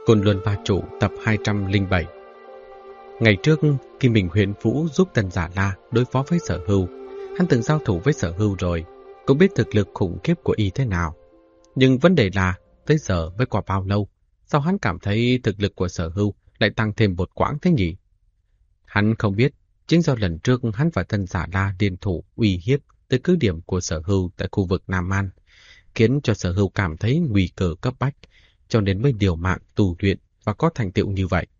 Côn Luân Ba Chủ tập 207. Ngày trước, khi mình Huyền Vũ giúp Tân Giả La đối phó với Sở Hưu, hắn từng giao thủ với Sở Hưu rồi, cũng biết thực lực khủng khiếp của y thế nào. Nhưng vấn đề là, tới giờ mới qua bao lâu, sao hắn cảm thấy thực lực của Sở Hưu lại tăng thêm một quãng thế nhỉ? Hắn không biết, chính do lần trước hắn và Tân Giả La liên thủ uy hiếp tới cứ điểm của Sở Hưu tại khu vực Nam An, khiến cho Sở Hưu cảm thấy nguy cơ cấp bách, cho nên mới liều mạng tu luyện và có thành tựu như vậy.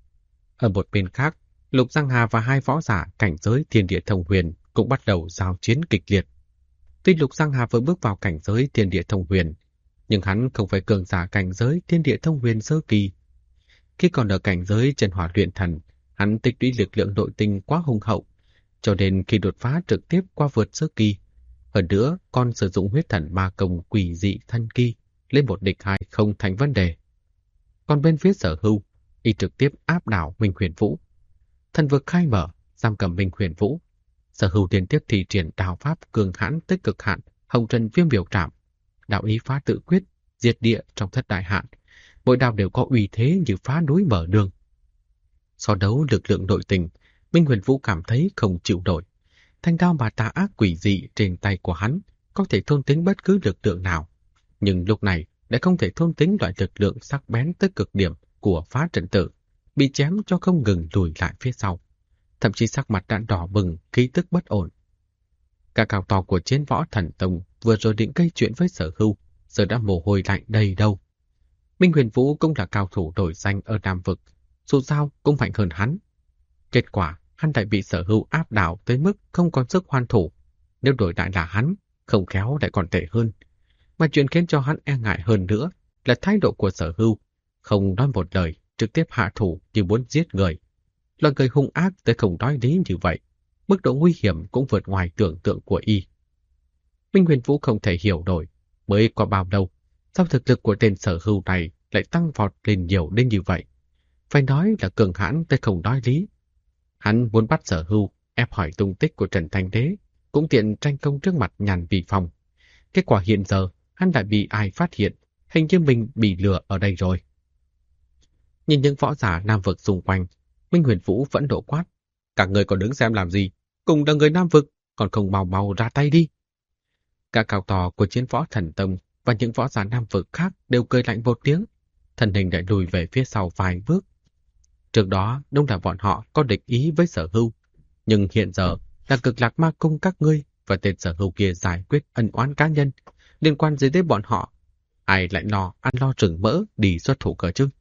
Ở một bên khác, Lục Giang Hà và hai võ giả cảnh giới Thiên Địa Thông Huyền cũng bắt đầu giao chiến kịch liệt. Tuy Lục Giang Hà vừa bước vào cảnh giới Thiên Địa Thông Huyền, nhưng hắn không phải cường giả cảnh giới Thiên Địa Thông Huyền sơ kỳ. Khi còn ở cảnh giới Chân Hỏa Luyện Thần, hắn tích lũy lực lượng nội tinh quá hùng hậu, cho nên khi đột phá trực tiếp qua vượt sơ kỳ, hơn nữa còn sử dụng huyết thần ma công quỷ dị thân kỳ, lên một địch hai không thành vấn đề. Còn bên phía Sở Hưu, y trực tiếp áp đảo Minh Huyền Vũ. Thần vực khai mở, giam cầm Minh Huyền Vũ. Sở Hưu liên tiếp thi triển đạo pháp cường hãn tới cực hạn, Hồng Trần Viêm Biểu Trảm, đạo ý phá tự quyết, diệt địa trong thất đại hạn. Mỗi đạo đều có uy thế như phá núi mở đường. So đấu lực lượng nội tình, Minh Huyền Vũ cảm thấy không chịu nổi. Thanh đao mà tà ác quỷ dị trên tay của hắn có thể thôn tính bất cứ lực lượng nào, nhưng lúc này lại không thể thôn tính loại lực lượng sắc bén tới cực điểm của phá trận tử, bị chém cho không ngừng lùi lại phía sau, thậm chí sắc mặt đã đỏ bừng, khí tức bất ổn. Cả cao to của Chiến Võ Thần Tông vừa rồi định gây chuyện với Sở Hưu, giờ đã mồ hôi lạnh đầy đâu. Minh Huyền Vũ cũng là cao thủ nổi danh ở Nam Vực, dù sao cũng mạnh hơn hắn. Kết quả, hắn lại bị Sở Hưu áp đảo tới mức không còn sức hoàn thủ. Nếu đổi lại là hắn, không khéo lại còn tệ hơn. Mà chuyện khiến cho hắn e ngại hơn nữa là thái độ của Sở Hưu, không nói một lời, trực tiếp hạ thủ như muốn giết người. Loại người hung ác tới không nói lý như vậy, mức độ nguy hiểm cũng vượt ngoài tưởng tượng của y. Minh Huyền Vũ không thể hiểu nổi, mới qua bao lâu, sao thực lực của tên Sở Hưu này lại tăng vọt lên nhiều đến như vậy. Phải nói là cường hãn tới không nói lý. Hắn muốn bắt Sở Hưu, ép hỏi tung tích của Trần Thanh Đế, cũng tiện tranh công trước mặt Nhàn Vì Phong. Kết quả hiện giờ, hắn lại bị ai phát hiện, hình như mình bị lừa ở đây rồi. Nhìn những võ giả Nam Vực xung quanh, Minh Huyền Vũ vẫn nộ quát. Các người còn đứng xem làm gì? Cùng là người Nam Vực, còn không mau mau ra tay đi. Cả cao to của Chiến Võ Thần Tông và những võ giả Nam Vực khác đều cười lạnh một tiếng, thân hình lại lùi về phía sau vài bước. Trước đó, đúng là bọn họ có địch ý với Sở Hưu, nhưng hiện giờ là Cực Lạc Ma Cung các ngươi và tên Sở Hưu kia giải quyết ân oán cá nhân, liên quan gì đến bọn họ? Ai lại lo ăn lo rừng mỡ đi xuất thủ cờ chứ?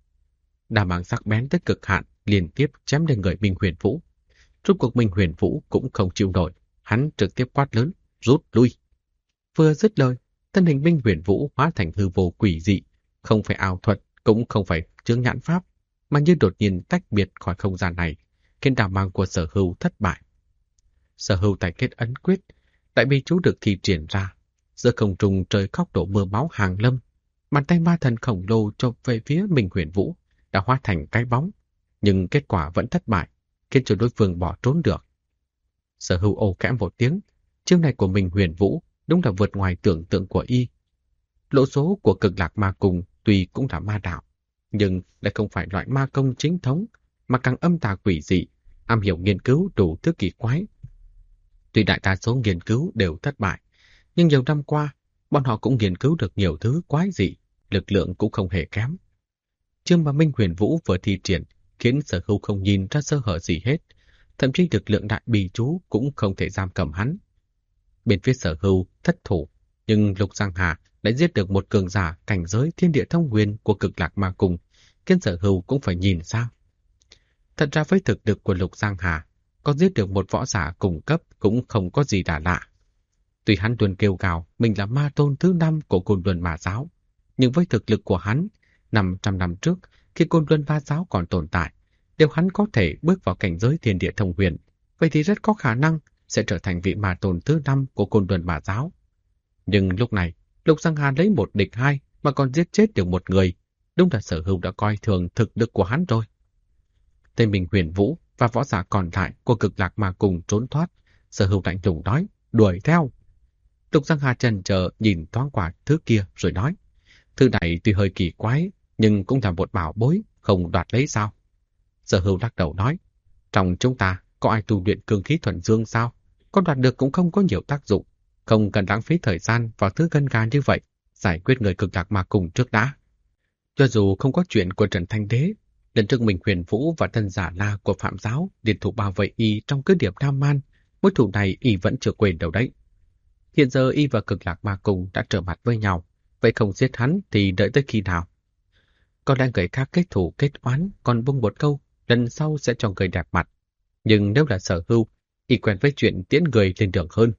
Đà mang sắc bén tới cực hạn liên tiếp chém lên người Minh Huyền Vũ. Rốt cuộc Minh Huyền Vũ cũng không chịu nổi, hắn trực tiếp quát lớn, rút lui. Vừa dứt lời, thân hình Minh Huyền Vũ hóa thành hư vô quỷ dị, không phải ảo thuật, cũng không phải chướng nhãn pháp, mà như đột nhiên tách biệt khỏi không gian này, khiến đà mang của Sở Hưu thất bại. Sở Hưu tài kết ấn quyết, đại bi chú được thi triển ra, giữa không trung trời khóc đổ mưa máu hàng lâm, bàn tay ma thần khổng lồ chộp về phía Minh Huyền Vũ đã hóa thành cái bóng, nhưng kết quả vẫn thất bại, khiến cho đối phương bỏ trốn được. Sở Hưu ồ khẽ một tiếng, chiêu này của Minh Huyền Vũ đúng là vượt ngoài tưởng tượng của y. Lỗ số của Cực Lạc Ma Cung tuy cũng là ma đạo, nhưng lại không phải loại ma công chính thống, mà càng âm tà quỷ dị, am hiểu nghiên cứu đủ thứ kỳ quái. Tuy đại đa số nghiên cứu đều thất bại, nhưng nhiều năm qua, bọn họ cũng nghiên cứu được nhiều thứ quái dị, lực lượng cũng không hề kém. Chiêu mà Minh Huyền Vũ vừa thi triển khiến Sở Hưu không nhìn ra sơ hở gì hết, thậm chí lực lượng đại bì chú cũng không thể giam cầm hắn. Bên phía Sở Hưu thất thủ, nhưng Lục Giang Hà đã giết được một cường giả cảnh giới Thiên Địa Thông Huyền của Cực Lạc Ma Cung, khiến Sở Hưu cũng phải nhìn sang. Thật ra với thực lực của Lục Giang Hà, có giết được một võ giả cùng cấp cũng không có gì đã lạ. Tuy hắn luôn kêu gào mình là ma tôn thứ 5 của Côn Luân Ma Giáo, nhưng với thực lực của hắn, 500 năm trước, khi Côn Luân Ma Giáo còn tồn tại, nếu hắn có thể bước vào cảnh giới Thiên Địa Thông Huyền, vậy thì rất có khả năng sẽ trở thành vị ma tôn thứ 5 của Côn Luân Ma Giáo. Nhưng lúc này, Lục Giang Hà lấy một địch hai mà còn giết chết được một người, đúng là Sở Hưu đã coi thường thực lực của hắn rồi. Tên Minh Huyền Vũ và võ giả còn lại của Cực Lạc Ma Cung trốn thoát, Sở Hưu lạnh lùng nói, đuổi theo. Lục Giang Hà chần chờ nhìn thoáng qua thứ kia rồi nói, thứ này tuy hơi kỳ quái, nhưng cũng là một bảo bối, không đoạt lấy sao? Sở Hưu lắc đầu nói, trong chúng ta có ai tu luyện cương khí thuần dương sao? Có đoạt được cũng không có nhiều tác dụng, không cần lãng phí thời gian vào thứ gân gà như vậy, giải quyết người cực lạc ma cùng trước đã. Cho dù không có chuyện của Trần Thanh Đế, lần trước mình Huyền Vũ và Tân Giả La của Phạm Giáo liên thủ bảo vệ y trong cứ điểm Nam Man, mối thù này y vẫn chưa quên đâu đấy. Hiện giờ y và cực lạc ma cùng đã trở mặt với nhau, vậy không giết hắn thì đợi tới khi nào? Có lẽ người khác kết thù kết oán còn bung một câu, lần sau sẽ cho người đẹp mặt. Nhưng nếu là Sở Hưu, y quen với chuyện tiễn người lên đường hơn.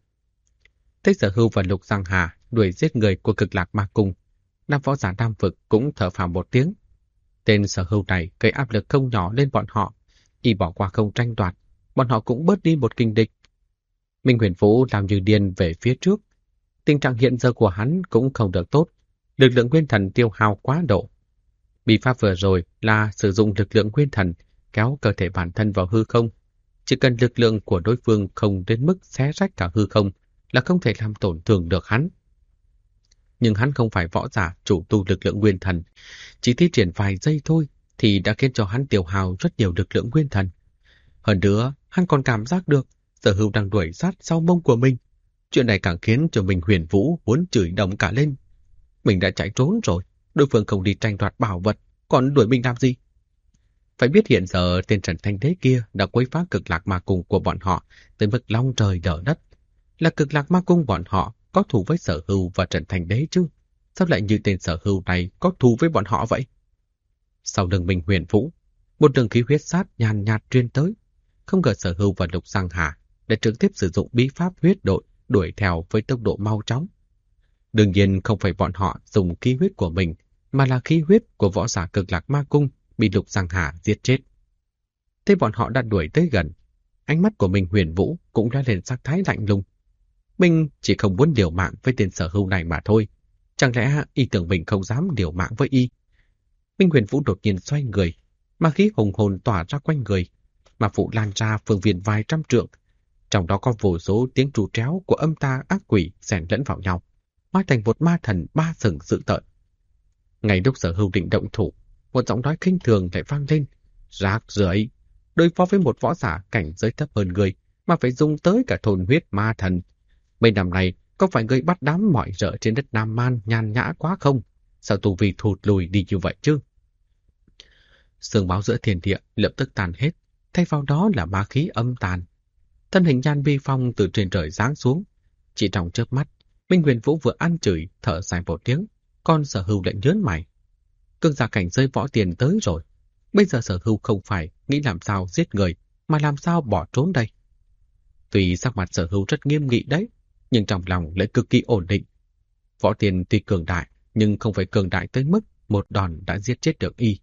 Thấy Sở Hưu và Lục Giang Hà đuổi giết người của cực lạc ma cung, nam võ giả Nam Vực cũng thở phào một tiếng. Tên Sở Hưu này gây áp lực không nhỏ lên bọn họ, y bỏ qua không tranh đoạt, bọn họ cũng bớt đi một kình địch. Minh Huyền Vũ làm như điên về phía trước. Tình trạng hiện giờ của hắn cũng không được tốt, lực lượng nguyên thần tiêu hao quá độ. Bí pháp vừa rồi là sử dụng lực lượng nguyên thần kéo cơ thể bản thân vào hư không. Chỉ cần lực lượng của đối phương không đến mức xé rách cả hư không là không thể làm tổn thương được hắn. Nhưng hắn không phải võ giả chủ tu lực lượng nguyên thần, chỉ thi triển vài giây thôi thì đã khiến cho hắn tiêu hao rất nhiều lực lượng nguyên thần. Hơn nữa, hắn còn cảm giác được Sở Hưu đang đuổi sát sau mông của mình. Chuyện này càng khiến cho mình Huyền Vũ muốn chửi đồng cả lên. Mình đã chạy trốn rồi, đối phương không đi tranh đoạt bảo vật, còn đuổi mình làm gì? Phải biết hiện giờ tên Trần Thanh Đế kia đã quấy phá cực lạc ma cung của bọn họ tới mức long trời lở đất. Là cực lạc ma cung bọn họ có thù với Sở Hưu và Trần Thanh Đế chứ? Sao lại như tên Sở Hưu này có thù với bọn họ vậy? Sau lưng mình Huyền Vũ, một đường khí huyết sát nhàn nhạt truyền tới. Không ngờ Sở Hưu và Lục Giang Hà để trực tiếp sử dụng bí pháp huyết đội đuổi theo với tốc độ mau chóng. Đương nhiên không phải bọn họ dùng khí huyết của mình, mà là khí huyết của võ giả cực lạc ma cung bị Lục Giang Hà giết chết. Thế bọn họ đã đuổi tới gần, ánh mắt của mình Huyền Vũ cũng đã lên sắc thái lạnh lùng. Mình chỉ không muốn liều mạng với tên Sở Hưu này mà thôi. Chẳng lẽ y tưởng mình không dám liều mạng với y? Minh Huyền Vũ đột nhiên xoay người, ma khí hùng hồn tỏa ra quanh người, mà phụ lan ra phương viên vài trăm trượng. Trong đó có vô số tiếng tru tréo của âm ta ác quỷ xen lẫn vào nhau, hóa thành một ma thần ba sừng dữ tợn. Ngay lúc Sở Hưu định động thủ, một giọng nói khinh thường lại vang lên: "Rác rưởi, đối phó với một võ giả cảnh giới thấp hơn người mà phải dùng tới cả thôn huyết ma thần. Mấy năm nay có phải người bắt đám mọi rợ trên đất Nam Man nhàn nhã quá không? Sao tu vi thụt lùi đi như vậy chứ?" Sương máu giữa thiên địa lập tức tàn hết, thay vào đó là ma khí âm tàn. Thân hình Nhan Bi Phong từ trên trời giáng xuống, chỉ trong chớp mắt, Minh Huyền Vũ vừa ăn chửi thở dài một tiếng, con Sở Hưu lại nhớn mày. Cường giả cảnh giới võ tiền tới rồi, bây giờ Sở Hưu không phải nghĩ làm sao giết người, mà làm sao bỏ trốn đây. Tuy sắc mặt Sở Hưu rất nghiêm nghị đấy, nhưng trong lòng lại cực kỳ ổn định. Võ tiền tuy cường đại, nhưng không phải cường đại tới mức một đòn đã giết chết được y.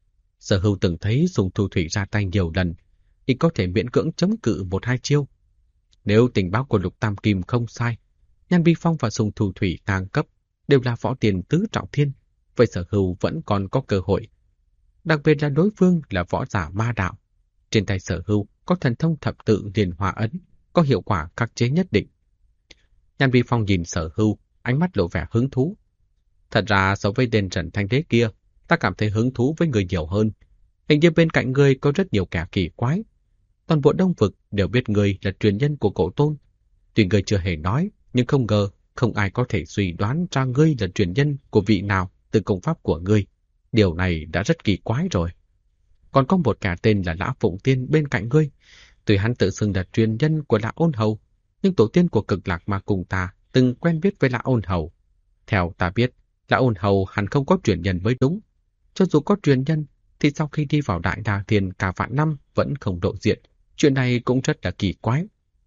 Sở Hưu từng thấy Sùng Thu Thủy ra tay nhiều lần, y có thể miễn cưỡng chống cự một hai chiêu. Nếu tình báo của Lục Tam Kim không sai, Nhan Bi Phong và Sùng Thu Thủy ngang cấp đều là võ tiền tứ trọng thiên, vậy Sở Hưu vẫn còn có cơ hội. Đặc biệt là đối phương là võ giả ma đạo. Trên tay Sở Hưu có thần thông thập tự liền hóa ấn, có hiệu quả khắc chế nhất định. Nhan Bi Phong nhìn Sở Hưu, ánh mắt lộ vẻ hứng thú. Thật ra so với tên Trần Thanh Đế kia, ta cảm thấy hứng thú với người nhiều hơn. Hình như bên cạnh ngươi có rất nhiều kẻ kỳ quái. Toàn bộ Đông Vực đều biết ngươi là truyền nhân của Cổ Tôn. Tuy ngươi chưa hề nói, nhưng không ngờ không ai có thể suy đoán ra ngươi là truyền nhân của vị nào từ công pháp của ngươi. Điều này đã rất kỳ quái rồi. Còn có một kẻ tên là Lã Phụng Tiên bên cạnh ngươi. Tuy hắn tự xưng là truyền nhân của Lã Ôn Hầu, nhưng tổ tiên của cực lạc ma cùng ta từng quen biết với Lã Ôn Hầu. Theo ta biết, Lã Ôn Hầu hẳn không có truyền nhân mới đúng. Cho dù có truyền nhân, thì sau khi đi vào Đại Đa Thiên cả vạn năm vẫn không lộ diện. Chuyện này cũng rất là kỳ quái.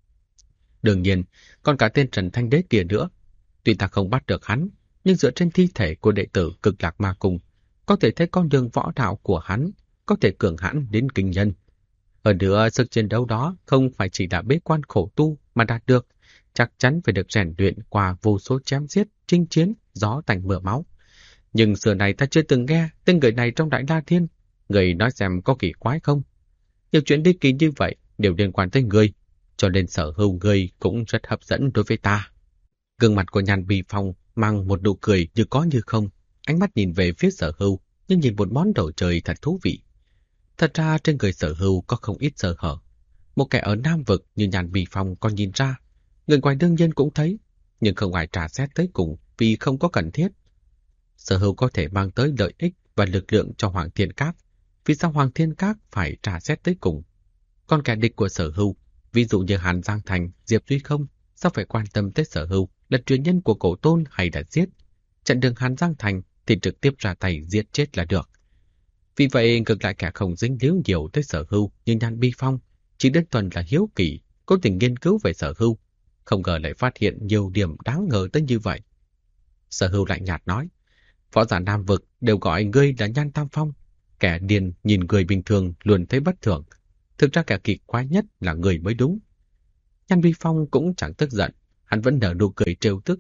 Đương nhiên, còn cả tên Trần Thanh Đế kia nữa. Tuy ta không bắt được hắn, nhưng dựa trên thi thể của đệ tử cực lạc ma cung, có thể thấy con đường võ đạo của hắn có thể cường hãn đến kinh nhân. Hơn nữa, sức chiến đấu đó không phải chỉ là bế quan khổ tu mà đạt được, chắc chắn phải được rèn luyện qua vô số chém giết, chinh chiến, gió tanh mưa máu. Nhưng xưa này ta chưa từng nghe tên người này trong Đại La Thiên. Người nói xem có kỳ quái không? Nhiều chuyện đi kỳ như vậy đều liên quan tới người, cho nên Sở Hưu người cũng rất hấp dẫn đối với ta. Gương mặt của Nhan Bi Phong mang một nụ cười như có như không, ánh mắt nhìn về phía Sở Hưu, nhưng nhìn một món đồ chơi thật thú vị. Thật ra trên người Sở Hưu có không ít sơ hở. Một kẻ ở Nam Vực như Nhàn Bì Phong còn nhìn ra, người ngoài đương nhiên cũng thấy, nhưng không ai trả xét tới cùng vì không có cần thiết. Sở Hưu có thể mang tới lợi ích và lực lượng cho Hoàng Thiên Các, vì sao Hoàng Thiên Các phải trả xét tới cùng? Còn kẻ địch của Sở Hưu, ví dụ như Hàn Giang Thành, Diệp Duy Không, sao phải quan tâm tới Sở Hưu là truyền nhân của Cổ Tôn hay đã giết? Trận đường Hàn Giang Thành thì trực tiếp ra tay giết chết là được. Vì vậy, ngược lại kẻ không dính líu nhiều tới Sở Hưu như Nhan Bi Phong, chỉ đơn thuần là hiếu kỳ, cố tình nghiên cứu về Sở Hưu, không ngờ lại phát hiện nhiều điểm đáng ngờ tới như vậy. Sở Hưu lạnh nhạt nói, võ giả Nam Vực đều gọi ngươi là Nhan Tam Phong, kẻ điên nhìn người bình thường luôn thấy bất thường, thực ra kẻ kỳ quái nhất là người mới đúng. Nhan Bi Phong cũng chẳng tức giận, hắn vẫn nở nụ cười trêu tức.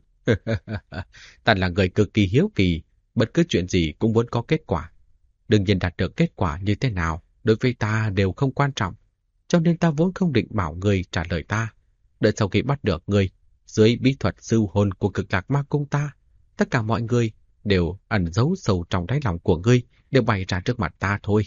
Ta là người cực kỳ hiếu kỳ, bất cứ chuyện gì cũng muốn có kết quả. Đương nhiên đạt được kết quả như thế nào, đối với ta đều không quan trọng. Cho nên ta vốn không định bảo người trả lời ta. Đợi sau khi bắt được người, dưới bí thuật siêu hồn của Cực Lạc Ma Cung ta, tất cả mọi người đều ẩn giấu sâu trong đáy lòng của ngươi, đều bày ra trước mặt ta thôi.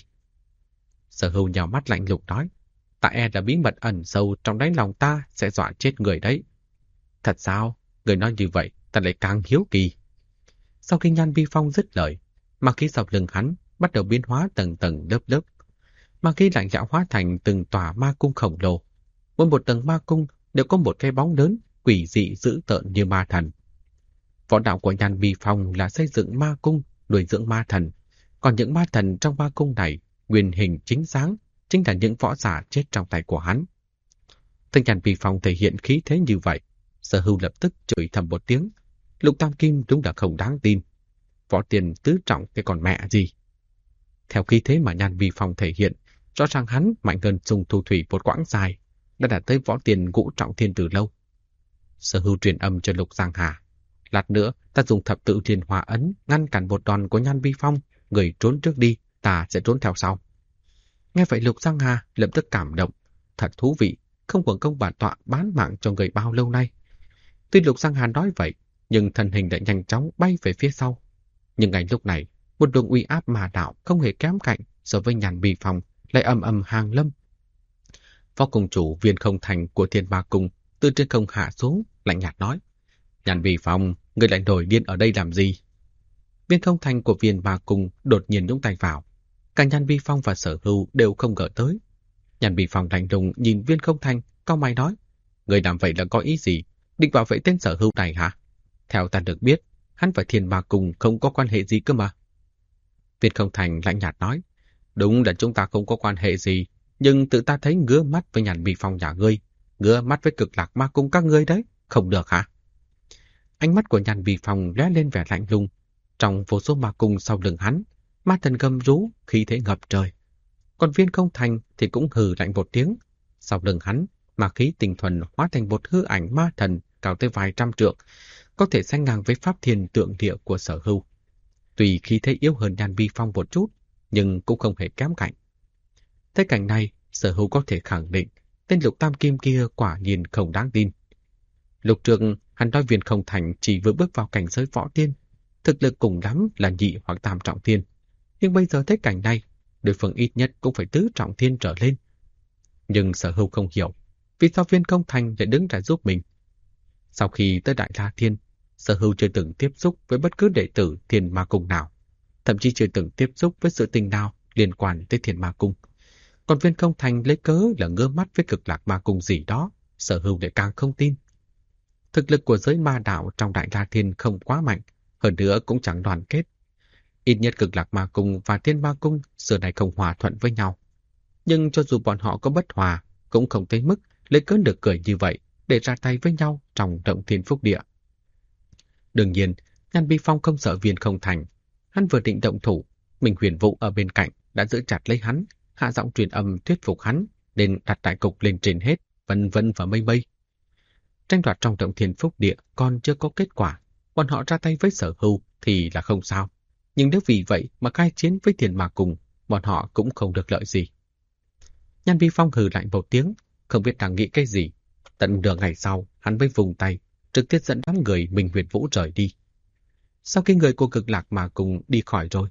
Sở Hưu nhào mắt lạnh lùng nói, ta e là bí mật ẩn sâu trong đáy lòng ta sẽ dọa chết người đấy. Thật sao? Người nói như vậy, ta lại càng hiếu kỳ. Sau khi Nhan Bi Phong dứt lời, ma khí sau lưng hắn bắt đầu biến hóa tầng tầng lớp lớp. Ma khí lạnh lẽo hóa thành từng tòa ma cung khổng lồ. Mỗi một tầng ma cung đều có một cái bóng lớn, quỷ dị dữ tợn như ma thần. Võ đạo của Nhan Bi Phong là xây dựng ma cung, nuôi dưỡng ma thần. Còn những ma thần trong ma cung này, nguyên hình chính sáng, chính là những võ giả chết trong tay của hắn. Thấy Nhan Bi Phong thể hiện khí thế như vậy, Sở Hưu lập tức chửi thầm một tiếng. Lục Tam Kim đúng là không đáng tin. Võ tiền tứ trọng cái còn mẹ gì. Theo khí thế mà Nhan Bi Phong thể hiện, rõ ràng hắn mạnh hơn Sùng Thu Thủy một quãng dài, đã đạt tới võ tiền ngũ trọng thiên từ lâu. Sở Hưu truyền âm cho Lục Giang Hà. Lát nữa, ta dùng thập tự thiên hỏa ấn ngăn cản một đòn của Nhan Bi Phong, người trốn trước đi, ta sẽ trốn theo sau. Nghe vậy Lục Giang Hà lập tức cảm động. Thật thú vị, không quần công bản tọa bán mạng cho người bao lâu nay. Tuy Lục Giang Hà nói vậy, nhưng thân hình đã nhanh chóng bay về phía sau. Nhưng ngay lúc này, một luồng uy áp ma đạo không hề kém cạnh so với Nhan Bi Phong lại ầm ầm hàng lâm. Phó cung chủ Viên Không Thành của Thiên Ma Cung từ trên không hạ xuống, lạnh nhạt nói: Nhan Bi Phong, người lại nổi điên ở đây làm gì? Viên Không Thành của Viên Ma Cung đột nhiên nhúng tay vào. Cả Nhan Bi Phong và Sở Hưu đều không ngờ tới. Nhan Bi Phong lạnh lùng nhìn Viên Không Thành, cau mày nói: người làm vậy là có ý gì? Định bảo vệ tên Sở Hưu này hả? Theo ta được biết, hắn và Thiên Ma Cung không có quan hệ gì cơ mà. Viên Không Thành lạnh nhạt nói: đúng là chúng ta không có quan hệ gì, nhưng tự ta thấy ngứa mắt với Nhan Bi Phong nhà ngươi, ngứa mắt với Cực Lạc Ma Cung các ngươi đấy, không được hả? Ánh mắt của Nhan Bi Phong lóe lên vẻ lạnh lùng. Trong vô số ma cung sau lưng hắn, ma thần gầm rú, khí thế ngập trời. Còn Viên Không Thành thì cũng hừ lạnh một tiếng. Sau lưng hắn, ma khí tinh thuần hóa thành một hư ảnh ma thần cao tới vài trăm trượng, có thể sánh ngang với pháp thiên tượng địa của Sở Hưu. Tuy khí thế yếu hơn Nhan Bi Phong một chút, nhưng cũng không hề kém cạnh. Thấy cảnh này, Sở Hưu có thể khẳng định tên Lục Tam Kim kia quả nhiên không đáng tin. Lục trước hắn nói Viên Không Thành chỉ vừa bước vào cảnh giới võ tiên, thực lực cùng lắm là nhị hoặc tam trọng thiên. Nhưng bây giờ thấy cảnh này, đối phương ít nhất cũng phải tứ trọng thiên trở lên. Nhưng Sở Hưu không hiểu, vì sao Viên Không Thành lại đứng ra giúp mình. Sau khi tới Đại La Thiên, Sở Hưu chưa từng tiếp xúc với bất cứ đệ tử Thiên Ma Cung nào, thậm chí chưa từng tiếp xúc với sự tình nào liên quan tới Thiên Ma Cung. Còn Viên Không Thành lấy cớ là ngơ mắt với Cực Lạc Ma Cung gì đó, Sở Hưu lại càng không tin. Thực lực của giới ma đạo trong Đại La Thiên không quá mạnh, hơn nữa cũng chẳng đoàn kết. Ít nhất Cực Lạc Ma Cung và Thiên Ma Cung xưa nay không hòa thuận với nhau. Nhưng cho dù bọn họ có bất hòa, cũng không tới mức lấy cớ được cười như vậy để ra tay với nhau trong Động Thiên Phúc Địa. Đương nhiên, Nhan Bi Phong không sợ Viên Không Thành. Hắn vừa định động thủ, Minh Huyền Vũ ở bên cạnh đã giữ chặt lấy hắn, hạ giọng truyền âm thuyết phục hắn nên đặt đại cục lên trên hết, vân vân và mây mây. Tranh đoạt trong Động Thiên Phúc Địa còn chưa có kết quả, bọn họ ra tay với Sở Hưu thì là không sao. Nhưng nếu vì vậy mà khai chiến với Thiên Ma Cung, bọn họ cũng không được lợi gì. Nhan Bi Phong hừ lạnh một tiếng, không biết đang nghĩ cái gì. Tận nửa ngày sau, hắn mới vùng tay, trực tiếp dẫn đám người Minh Huyền Vũ rời đi. Sau khi người của Cực Lạc Ma Cung đi khỏi rồi,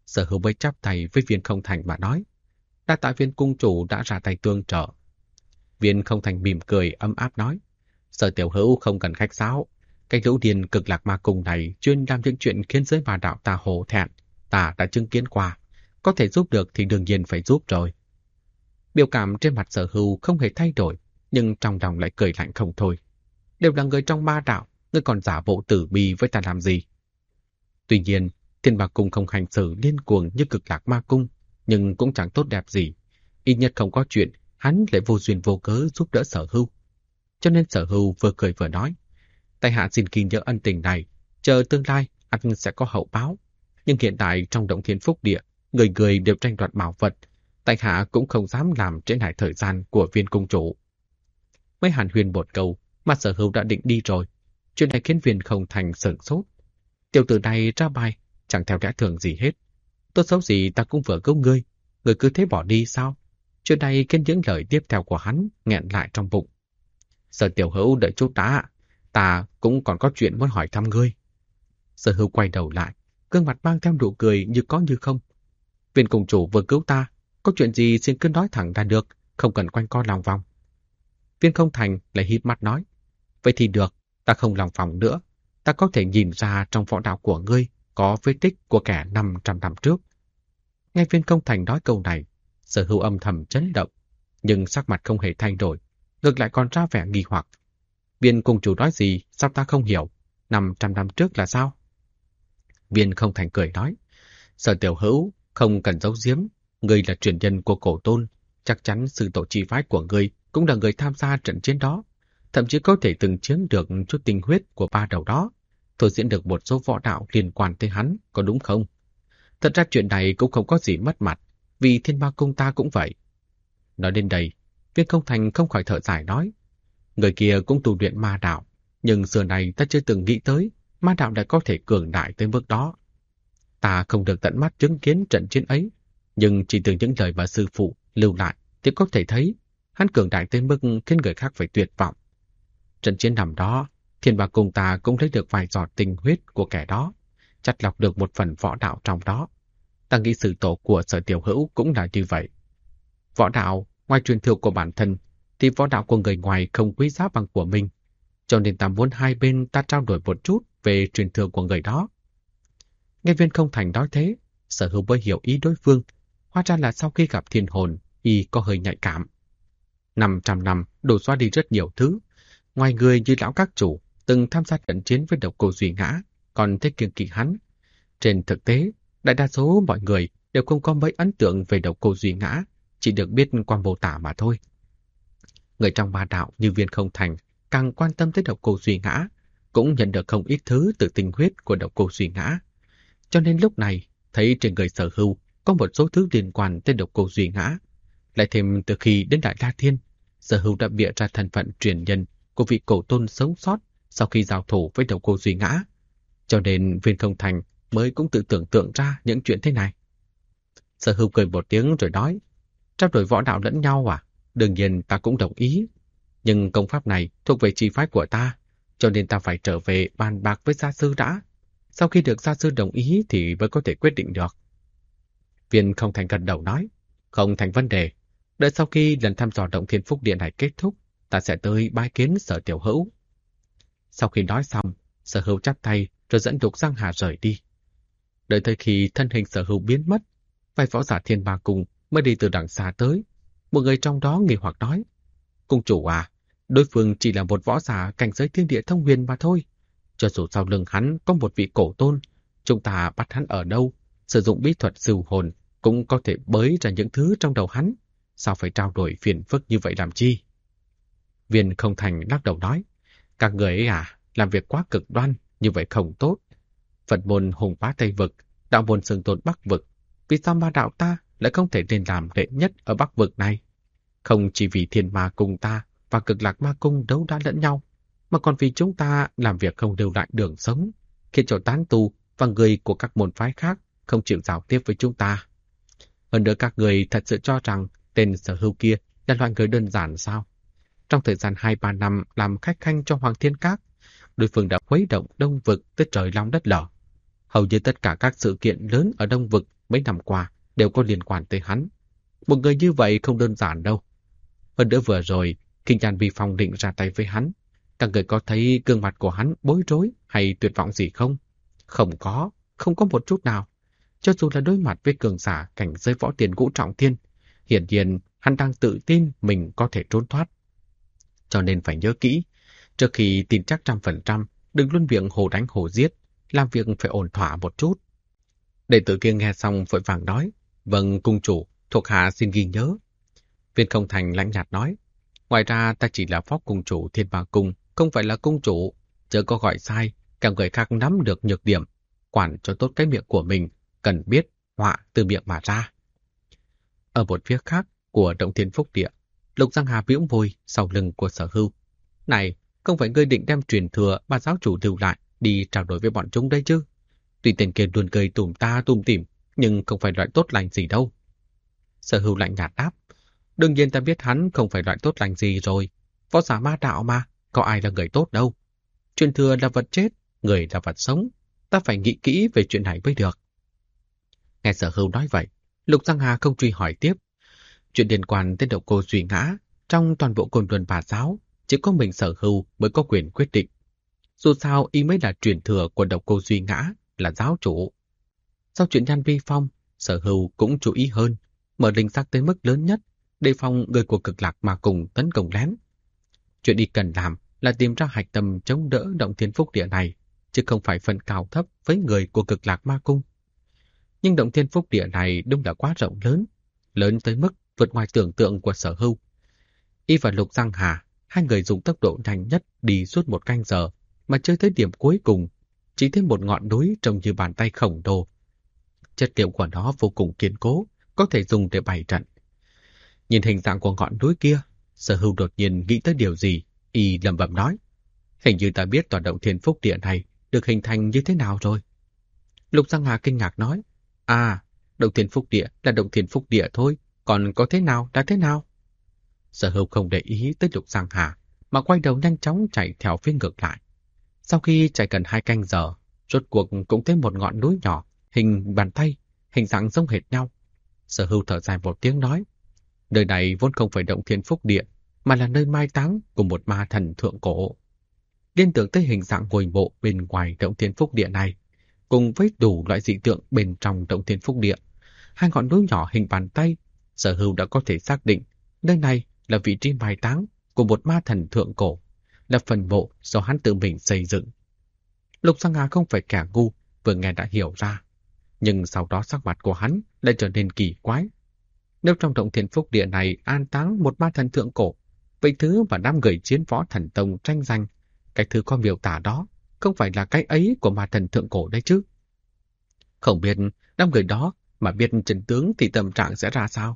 Sở Hữu mới chắp tay với Viên Không Thành mà nói, đa tạ Viên cung chủ đã ra tay tương trợ. Viên Không Thành mỉm cười ấm áp nói, Sở tiểu hữu không cần khách sáo. Cái lũ điên Cực Lạc Ma Cung này chuyên làm những chuyện khiến giới ma đạo ta hổ thẹn, ta đã chứng kiến qua. Có thể giúp được thì đương nhiên phải giúp rồi. Biểu cảm trên mặt Sở Hữu không hề thay đổi, nhưng trong lòng lại cười lạnh không thôi. Đều là người trong ma đạo, ngươi còn giả bộ tử bi với ta làm gì? Tuy nhiên, Thiên Ma Cung không hành xử điên cuồng như Cực Lạc Ma Cung, nhưng cũng chẳng tốt đẹp gì. Ít nhất không có chuyện, hắn lại vô duyên vô cớ giúp đỡ Sở Hữu. Cho nên Sở Hữu vừa cười vừa nói, tại hạ xin ghi nhớ ân tình này, chờ tương lai anh sẽ có hậu báo. Nhưng hiện tại trong Động Thiên Phúc Địa, người người đều tranh đoạt bảo vật, tại hạ cũng không dám làm trễ nải thời gian của Viên cung chủ. Mới hàn huyên một câu, mà Sở Hữu đã định đi rồi. Chuyện này khiến Viên Không Thành sửng sốt. Tiểu tử này ra bài, chẳng theo lẽ thường gì hết. Tốt xấu gì ta cũng vừa cứu ngươi, người cứ thế bỏ đi sao? Chuyện này khiến những lời tiếp theo của hắn nghẹn lại trong bụng. Sở tiểu hữu đợi chút đã, ta cũng còn có chuyện muốn hỏi thăm ngươi. Sở Hữu quay đầu lại, gương mặt mang theo nụ cười như có như không. Viên cung chủ vừa cứu ta, có chuyện gì xin cứ nói thẳng ra được, không cần quanh co lòng vòng. Viên Không Thành lại híp mắt nói, vậy thì được, ta không lòng vòng nữa. Ta có thể nhìn ra trong võ đạo của ngươi có vết tích của kẻ 500 năm trước. Nghe Viên Không Thành nói câu này, Sở Hữu âm thầm chấn động, nhưng sắc mặt không hề thay đổi, ngược lại còn ra vẻ nghi hoặc. Viên cung chủ nói gì, sao ta không hiểu? 500 năm trước là sao? Viên Không Thành cười nói, Sở tiểu hữu, không cần giấu giếm, ngươi là truyền nhân của cổ tôn, chắc chắn sư tổ chi phái của ngươi cũng là người tham gia trận chiến đó, thậm chí có thể từng chiếm được chút tinh huyết của ba đầu đó, thôi diễn được một số võ đạo liên quan tới hắn, có đúng không? Thật ra chuyện này cũng không có gì mất mặt, vì Thiên Ma Cung ta cũng vậy. Nói đến đây, Viên Không Thành không khỏi thở dài nói, người kia cũng tu luyện ma đạo, nhưng xưa này ta chưa từng nghĩ tới ma đạo lại có thể cường đại tới mức đó. Ta không được tận mắt chứng kiến trận chiến ấy, nhưng chỉ từ những lời mà sư phụ lưu lại thì có thể thấy hắn cường đại tới mức khiến người khác phải tuyệt vọng. Trận chiến năm đó, Thiên Ma Cung ta cũng lấy được vài giọt tinh huyết của kẻ đó, chắt lọc được một phần võ đạo trong đó. Ta nghĩ sự tổ của Sở tiểu hữu cũng là như vậy. Võ đạo, ngoài truyền thừa của bản thân, thì võ đạo của người ngoài không quý giá bằng của mình, cho nên ta muốn hai bên ta trao đổi một chút về truyền thừa của người đó. Nghe Viên Không Thành nói thế, Sở Hữu mới hiểu ý đối phương, hóa ra là sau khi gặp thiên hồn, y có hơi nhạy cảm. 500 năm đổ xóa đi rất nhiều thứ, ngoài người như lão các chủ từng tham gia trận chiến với Độc Cô Duy Ngã, còn thích kiêng kỵ hắn. Trên thực tế, đại đa số mọi người đều không có mấy ấn tượng về Độc Cô Duy Ngã, chỉ được biết qua mô tả mà thôi. Người trong ma đạo như Viên Không Thành càng quan tâm tới Độc Cô Duy Ngã, cũng nhận được không ít thứ từ tinh huyết của Độc Cô Duy Ngã. Cho nên lúc này, thấy trên người Sở Hữu có một số thứ liên quan tới Độc Cô Duy Ngã. Lại thêm từ khi đến Đại La Thiên, Sở Hữu đã bịa ra thân phận truyền nhân của vị cổ tôn sống sót sau khi giao thủ với Độc Cô Duy Ngã. Cho nên Viên Không Thành mới cũng tự tưởng tượng ra những chuyện thế này. Sở Hữu cười một tiếng rồi nói, trao đổi võ đạo lẫn nhau à? Đương nhiên ta cũng đồng ý. Nhưng công pháp này thuộc về chi phái của ta, cho nên ta phải trở về bàn bạc với gia sư đã. Sau khi được gia sư đồng ý thì mới có thể quyết định được. Viên Không Thành gật đầu nói, không thành vấn đề. Đợi sau khi lần thăm dò Động Thiên Phúc Điện này kết thúc, ta sẽ tới bái kiến Sở tiểu hữu. Sau khi nói xong, Sở Hữu chắp tay rồi dẫn Lục Giang Hà rời đi. Đợi tới khi thân hình Sở Hữu biến mất, vài võ giả Thiên Ma Cung mới đi từ đằng xa tới. Một người trong đó nghi hoặc nói, cung chủ à, đối phương chỉ là một võ giả cảnh giới thiên địa thông huyền mà thôi. Cho dù sau lưng hắn có một vị cổ tôn, chúng ta bắt hắn ở đâu, sử dụng bí thuật sưu hồn cũng có thể bới ra những thứ trong đầu hắn. Sao phải trao đổi phiền phức như vậy làm chi? Viên Không Thành lắc đầu nói, các người ấy à, làm việc quá cực đoan, như vậy không tốt. Phật môn hùng bá Tây Vực, đạo môn xưng tôn Bắc Vực, vì sao ma đạo ta lại không thể nên làm đệ nhất ở Bắc Vực này? Không chỉ vì Thiên Ma Cung ta và Cực Lạc Ma Cung đấu đá lẫn nhau, mà còn vì chúng ta làm việc không lưu lại đường sống, khiến cho tán tu và người của các môn phái khác không chịu giao tiếp với chúng ta. Hơn nữa các người thật sự cho rằng tên Sở Hữu kia là loại người đơn giản sao? Trong thời gian 2-3 năm làm khách khanh cho Hoàng Thiên Các, đối phương đã khuấy động Đông Vực tới trời long đất lở. Hầu như tất cả các sự kiện lớn ở Đông Vực mấy năm qua đều có liên quan tới hắn. Một người như vậy không đơn giản đâu. Hơn nữa vừa rồi, khi Nhan Vi Phong định ra tay với hắn, các người có thấy gương mặt của hắn bối rối hay tuyệt vọng gì không? Không có một chút nào. Cho dù là đối mặt với cường giả cảnh giới võ tiền ngũ trọng thiên, hiển nhiên hắn đang tự tin mình có thể trốn thoát. Cho nên phải nhớ kỹ, trước khi tin chắc 100%, đừng luôn miệng hồ đánh hồ giết, làm việc phải ổn thỏa một chút. Đệ tử kia nghe xong vội vàng nói, vâng cung chủ, thuộc hạ xin ghi nhớ. Viên Không Thành lạnh nhạt nói, ngoài ra ta chỉ là phó cung chủ Thiên Ma Cung, không phải là cung chủ, chớ có gọi sai, cả người khác nắm được nhược điểm, quản cho tốt cái miệng của mình, cần biết họa từ miệng mà ra. Ở một phía khác của Động Thiên Phúc Địa, Lục Giang Hà bĩu môi sau lưng của Sở Hưu. Này, không phải ngươi định đem truyền thừa ba giáo chủ lưu lại đi trao đổi với bọn chúng đây chứ? Tuy tên kia luôn cười tủm ta tủm tỉm, nhưng không phải loại tốt lành gì đâu. Sở Hưu lạnh nhạt đáp, đương nhiên ta biết hắn không phải loại tốt lành gì rồi. Võ giả ma đạo mà, có ai là người tốt đâu. Truyền thừa là vật chết, người là vật sống. Ta phải nghĩ kỹ về chuyện này mới được. Nghe Sở Hưu nói vậy, Lục Giang Hà không truy hỏi tiếp. Chuyện liên quan tới Độc Cô Duy Ngã, trong toàn bộ Côn Luân Bà Giáo, chỉ có mình Sở Hưu mới có quyền quyết định. Dù sao, y mới là truyền thừa của Độc Cô Duy Ngã, là giáo chủ. Sau chuyện Nhan Vi Phong, Sở Hưu cũng chú ý hơn, mở linh giác tới mức lớn nhất, đề phòng người của Cực Lạc mà cùng tấn công lén. Chuyện y cần làm là tìm ra hạch tâm chống đỡ Động Thiên Phúc Địa này, chứ không phải phân cao thấp với người của Cực Lạc Ma Cung. Nhưng Động Thiên Phúc Địa này đúng là quá rộng lớn tới mức vượt ngoài tưởng tượng của Sở Hưu. Y và Lục Giang Hà, hai người dùng tốc độ nhanh nhất đi suốt 1 canh giờ, mà chơi tới điểm cuối cùng, chỉ thấy một ngọn núi trông như bàn tay khổng lồ. Chất liệu của nó vô cùng kiên cố, có thể dùng để bày trận. Nhìn hình dạng của ngọn núi kia, Sở Hưu đột nhiên nghĩ tới điều gì, y lẩm bẩm nói: hình như ta biết tòa Động Thiên Phúc Địa này được hình thành như thế nào rồi. Lục Giang Hà kinh ngạc nói: à, Động Thiên Phúc Địa là Động Thiên Phúc Địa thôi, còn có thế nào đã thế nào? Sở Hưu không để ý tới Lục Giang Hà, mà quay đầu nhanh chóng chạy theo phía ngược lại. Sau khi chạy gần 2 canh giờ, rốt cuộc cũng thấy một ngọn núi nhỏ, hình bàn tay, hình dạng giống hệt nhau. Sở Hưu thở dài một tiếng nói: nơi này vốn không phải Động Thiên Phúc Địa, mà là nơi mai táng của một ma thần thượng cổ. Liên tưởng tới hình dạng ngôi mộ bên ngoài Động Thiên Phúc Địa này, cùng với đủ loại dị tượng bên trong Động Thiên Phúc Địa, hai ngọn núi nhỏ hình bàn tay, Sở Hưu đã có thể xác định nơi này là vị trí mai táng của một ma thần thượng cổ, là phần mộ do hắn tự mình xây dựng. Lục Giang Hà không phải kẻ ngu, vừa nghe đã hiểu ra, nhưng sau đó sắc mặt của hắn lại trở nên kỳ quái. Nếu trong Động Thiên Phúc Địa này an táng một ma thần thượng cổ, vậy thứ mà đám người chiến võ thần tông tranh giành, cái thứ có miêu tả đó không phải là cái ấy của ma thần thượng cổ đấy chứ? Không biết đám người đó mà biết chân tướng thì tâm trạng sẽ ra sao?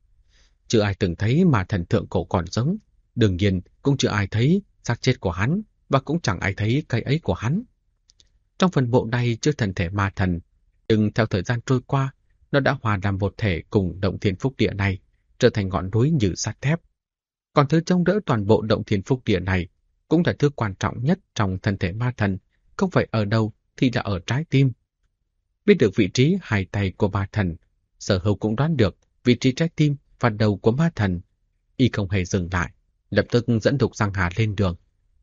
Chưa ai từng thấy ma thần thượng cổ còn sống, đương nhiên cũng chưa ai thấy xác chết của hắn, và cũng chẳng ai thấy cái ấy của hắn. Trong phần mộ này chưa thân thể ma thần, nhưng theo thời gian trôi qua, nó đã hòa làm một thể cùng Động Thiên Phúc Địa này, trở thành ngọn núi như sắt thép. Còn thứ chống đỡ toàn bộ Động Thiên Phúc Địa này cũng là thứ quan trọng nhất trong thân thể ma thần, không phải ở đâu thì là ở trái tim. Biết được vị trí hai tay của ma thần, Sở Hưu cũng đoán được vị trí trái tim và đầu của ma thần. Y không hề dừng lại, lập tức dẫn Lục Giang Hà lên đường.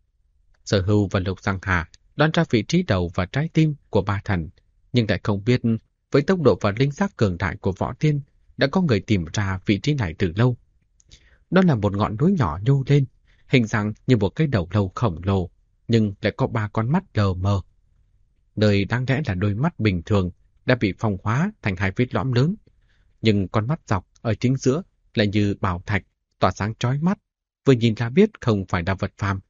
Sở Hưu và Lục Giang Hà đoán ra vị trí đầu và trái tim của ma thần, nhưng lại không biết với tốc độ và linh giác cường đại của Võ Tiên đã có người tìm ra vị trí này từ lâu. Đó là một ngọn núi nhỏ nhô lên, hình dạng như một cái đầu lâu khổng lồ, nhưng lại có 3 con mắt lờ mờ. Nơi đáng lẽ là đôi mắt bình thường đã bị phong hóa thành 2 vết lõm lớn, nhưng con mắt dọc ở chính giữa lại như bảo thạch, tỏa sáng chói mắt, vừa nhìn ra biết không phải là vật phàm.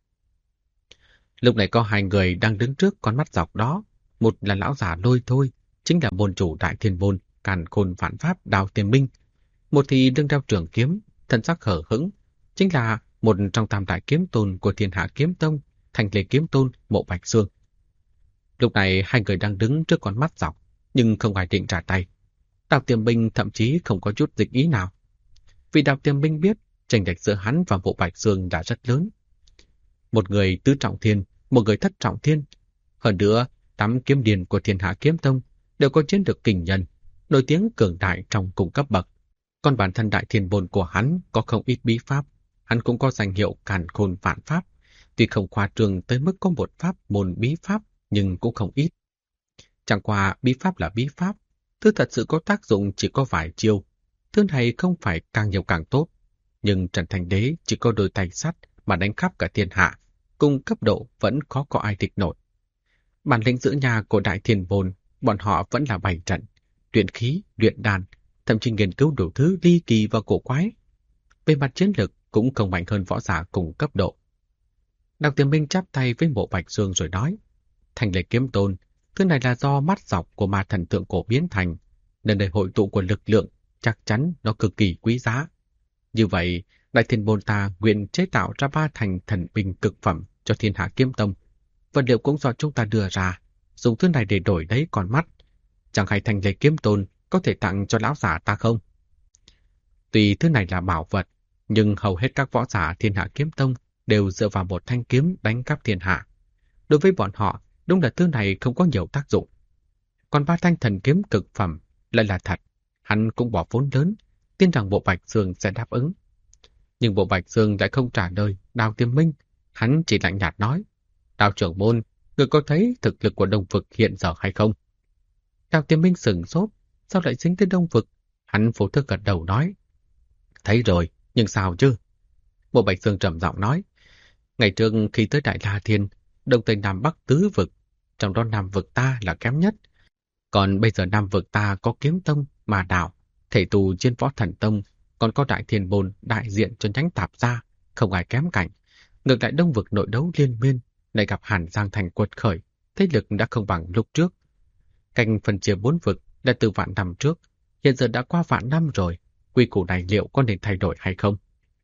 Lúc này có 2 người đang đứng trước con mắt dọc đó, một là lão giả Lôi Thôi, chính là môn chủ Đại Thiên Môn, Càn Khôn Vạn Pháp Đào Tiềm Minh, một thì đương đeo trường kiếm, thân sắc hở hững, chính là một trong tam đại kiếm tôn của Thiên Hạ Kiếm Tông, Thành Lê Kiếm Tôn Mộ Bạch Xương. Lúc này 2 người đang đứng trước con mắt dọc, nhưng không ai định trả tay. Đào Tiềm Minh thậm chí không có chút dịch ý nào. Vì Đào Tiềm Minh biết chênh lệch giữa hắn và Mộ Bạch Xương đã rất lớn. Một người tứ trọng thiên, một người thất trọng thiên. Hơn nữa, 8 kiếm điền của Thiên Hạ Kiếm Tông đều có chiến lược kinh nhân. nổi tiếng cường đại trong cùng cấp bậc. Còn bản thân đại thiên bồn của hắn có không ít bí pháp, hắn cũng có danh hiệu càn khôn vạn pháp. Tuy không khoa trương tới mức có một pháp môn bí pháp, nhưng cũng không ít. Chẳng qua bí pháp là bí pháp, thứ thật sự có tác dụng chỉ có vài chiêu. Thứ này không phải càng nhiều càng tốt, nhưng Trần Thành Đế chỉ có đôi tay sắt mà đánh khắp cả thiên hạ, cùng cấp độ vẫn khó có ai địch nổi. Bản lĩnh giữ nhà của đại thiên bồn, bọn họ vẫn là bày trận, luyện khí, luyện đàn, thậm chí nghiên cứu đủ thứ ly kỳ và cổ quái. Về mặt chiến lược cũng không mạnh hơn võ giả cùng cấp độ. Đào Tiềm Minh chắp tay với Mộ Bạch Dương rồi nói, Thành Lệ Kiếm Tôn, thứ này là do mắt dọc của ma thần thượng cổ biến thành, nên để hội tụ của lực lượng, chắc chắn nó cực kỳ quý giá. Như vậy, Đại Thiên Bồn ta nguyện chế tạo ra 3 thành thần binh cực phẩm cho Thiên Hạ Kiếm Tông. Vật liệu cũng do chúng ta đưa ra, dùng thứ này để đổi lấy con mắt. Chẳng hay Thành Lệ Kiếm Tôn có thể tặng cho lão giả ta không? Tuy thứ này là bảo vật, nhưng hầu hết các võ giả Thiên Hạ Kiếm Tông đều dựa vào một thanh kiếm đánh cắp thiên hạ. Đối với bọn họ, đúng là thứ này không có nhiều tác dụng. Còn 3 thanh thần kiếm cực phẩm lại là thật, hắn cũng bỏ vốn lớn, tin rằng Bộ Bạch Dương sẽ đáp ứng. Nhưng Bộ Bạch Dương lại không trả lời Đào Tiềm Minh, hắn chỉ lạnh nhạt nói, Đào trưởng môn, người có thấy thực lực của Đông Vực hiện giờ hay không? Đào Tiềm Minh sửng sốt, sao lại dính tới Đông Vực? Hắn vô thức gật đầu nói, thấy rồi, nhưng sao chứ? Bộ Bạch Dương trầm giọng nói, ngày trước khi tới Đại La Thiên, Đông Tây Nam Bắc tứ vực, trong đó Nam vực ta là kém nhất. Còn bây giờ Nam vực ta có Kiếm Tông, Ma Đạo, Thể Tù trên Võ Thần Tông, còn có Đại Thiên Bồn đại diện cho nhánh Tạp gia, không ai kém cạnh. Ngược lại Đông vực nội đấu liên miên, lại gặp Hàn Giang Thành quật khởi, thế lực đã không bằng lúc trước. Cạnh phân chia 4 vực đã từ vạn năm trước, hiện giờ đã qua vạn năm rồi, quy củ này liệu có nên thay đổi hay không?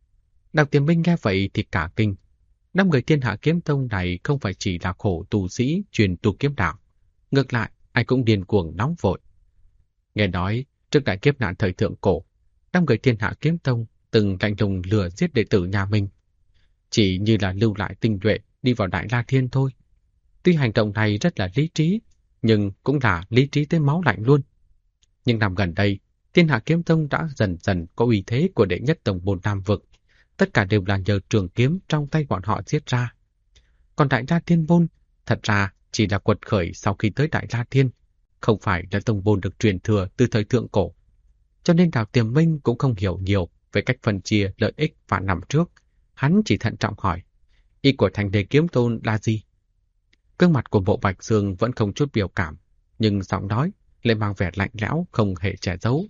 Đào Tiềm Minh nghe vậy thì cả kinh. 5 người Thiên Hạ Kiếm Tông này không phải chỉ là khổ tu sĩ truyền tu kiếm đạo, ngược lại ai cũng điên cuồng nóng vội. Nghe nói trước đại kiếp nạn thời thượng cổ, 5 người Thiên Hạ Kiếm Tông từng lạnh lùng lừa giết đệ tử nhà mình, chỉ như là lưu lại tinh nhuệ đi vào Đại La Thiên thôi. Tuy hành động này rất là lý trí, nhưng cũng là lý trí tới máu lạnh luôn. Nhưng năm gần đây, Thiên Hạ Kiếm Tông đã dần dần có uy thế của đệ nhất tông Bồn Nam vực. Tất cả đều là nhờ trường kiếm trong tay bọn họ giết ra. Còn Đại La Thiên Bồn thật ra chỉ là quật khởi sau khi tới Đại La Thiên, không phải là tông Bồn được truyền thừa từ thời thượng cổ. Cho nên Đào Tiềm Minh cũng không hiểu nhiều về cách phân chia lợi ích vạn năm trước. Hắn chỉ thận trọng hỏi, ý của Thành Lệ Kiếm Tôn là gì? Gương mặt của Bộ Bạch Dương vẫn không chút biểu cảm, nhưng giọng nói lại mang vẻ lạnh lẽo không hề che giấu.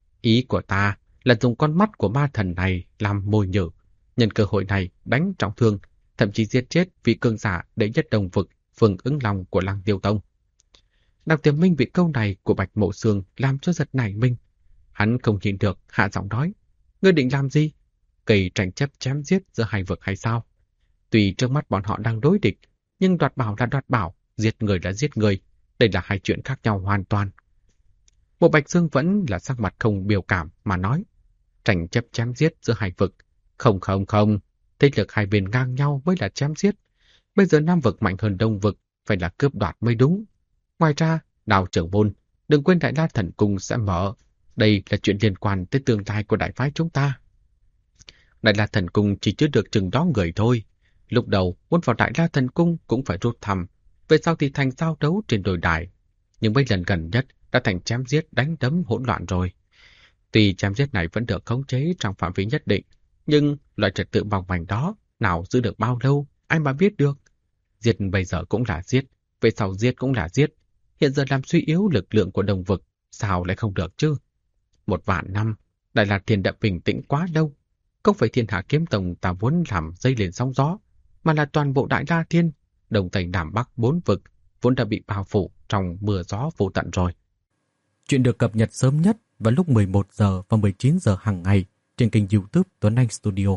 Ý của ta là dùng con mắt của ma thần này làm mồi nhử, nhân cơ hội này đánh trọng thương, thậm chí giết chết vị cường giả đệ nhất Đông vực Phương Ứng Long của Lăng Tiêu Tông. Đào Tiềm Minh bị câu này của Bạch Mộ Xương làm cho giật nảy mình. Hắn không nhịn được hạ giọng nói, ngươi định làm gì? Cây tranh chấp chém giết giữa hai vực hay sao? Tuy trước mắt bọn họ đang đối địch, nhưng đoạt bảo là đoạt bảo, giết người là giết người, đây là hai chuyện khác nhau hoàn toàn. Bộ Bạch Dương vẫn là sắc mặt không biểu cảm mà nói, tranh chấp chém giết giữa hai vực. Không, thế lực hai bên ngang nhau mới là chém giết. Bây giờ Nam vực mạnh hơn Đông vực, phải là cướp đoạt mới đúng. Ngoài ra, Đào trưởng môn, đừng quên Đại La Thần Cung sẽ mở. Đây là chuyện liên quan tới tương lai của đại phái chúng ta. Đại La Thần Cung chỉ chứa được chừng đó người thôi. Lúc đầu muốn vào Đại La Thần Cung cũng phải rút thăm, về sau thì thành giao đấu trên đồi đài. Nhưng mấy lần gần nhất đã thành chém giết đánh đấm hỗn loạn rồi. Tuy chém giết này vẫn được khống chế trong phạm vi nhất định, nhưng loại trật tự mỏng manh đó nào giữ được bao lâu, ai mà biết được. Giết bây giờ cũng là giết, về sau giết cũng là giết. Hiện giờ làm suy yếu lực lượng của Đông vực, sao lại không được chứ? 1 vạn năm, Đại La Thiên đã bình tĩnh quá lâu. Không phải Thiên Hạ Kiếm Tông ta muốn làm dây lên sóng gió, mà là toàn bộ Đại La Thiên, Đông Tây Nam Bắc 4 vực vốn đã bị bao phủ trong mưa gió vô tận rồi. Chuyện được cập nhật sớm nhất vào lúc 11 giờ và 19 giờ hàng ngày trên kênh YouTube Tuấn Anh Studio.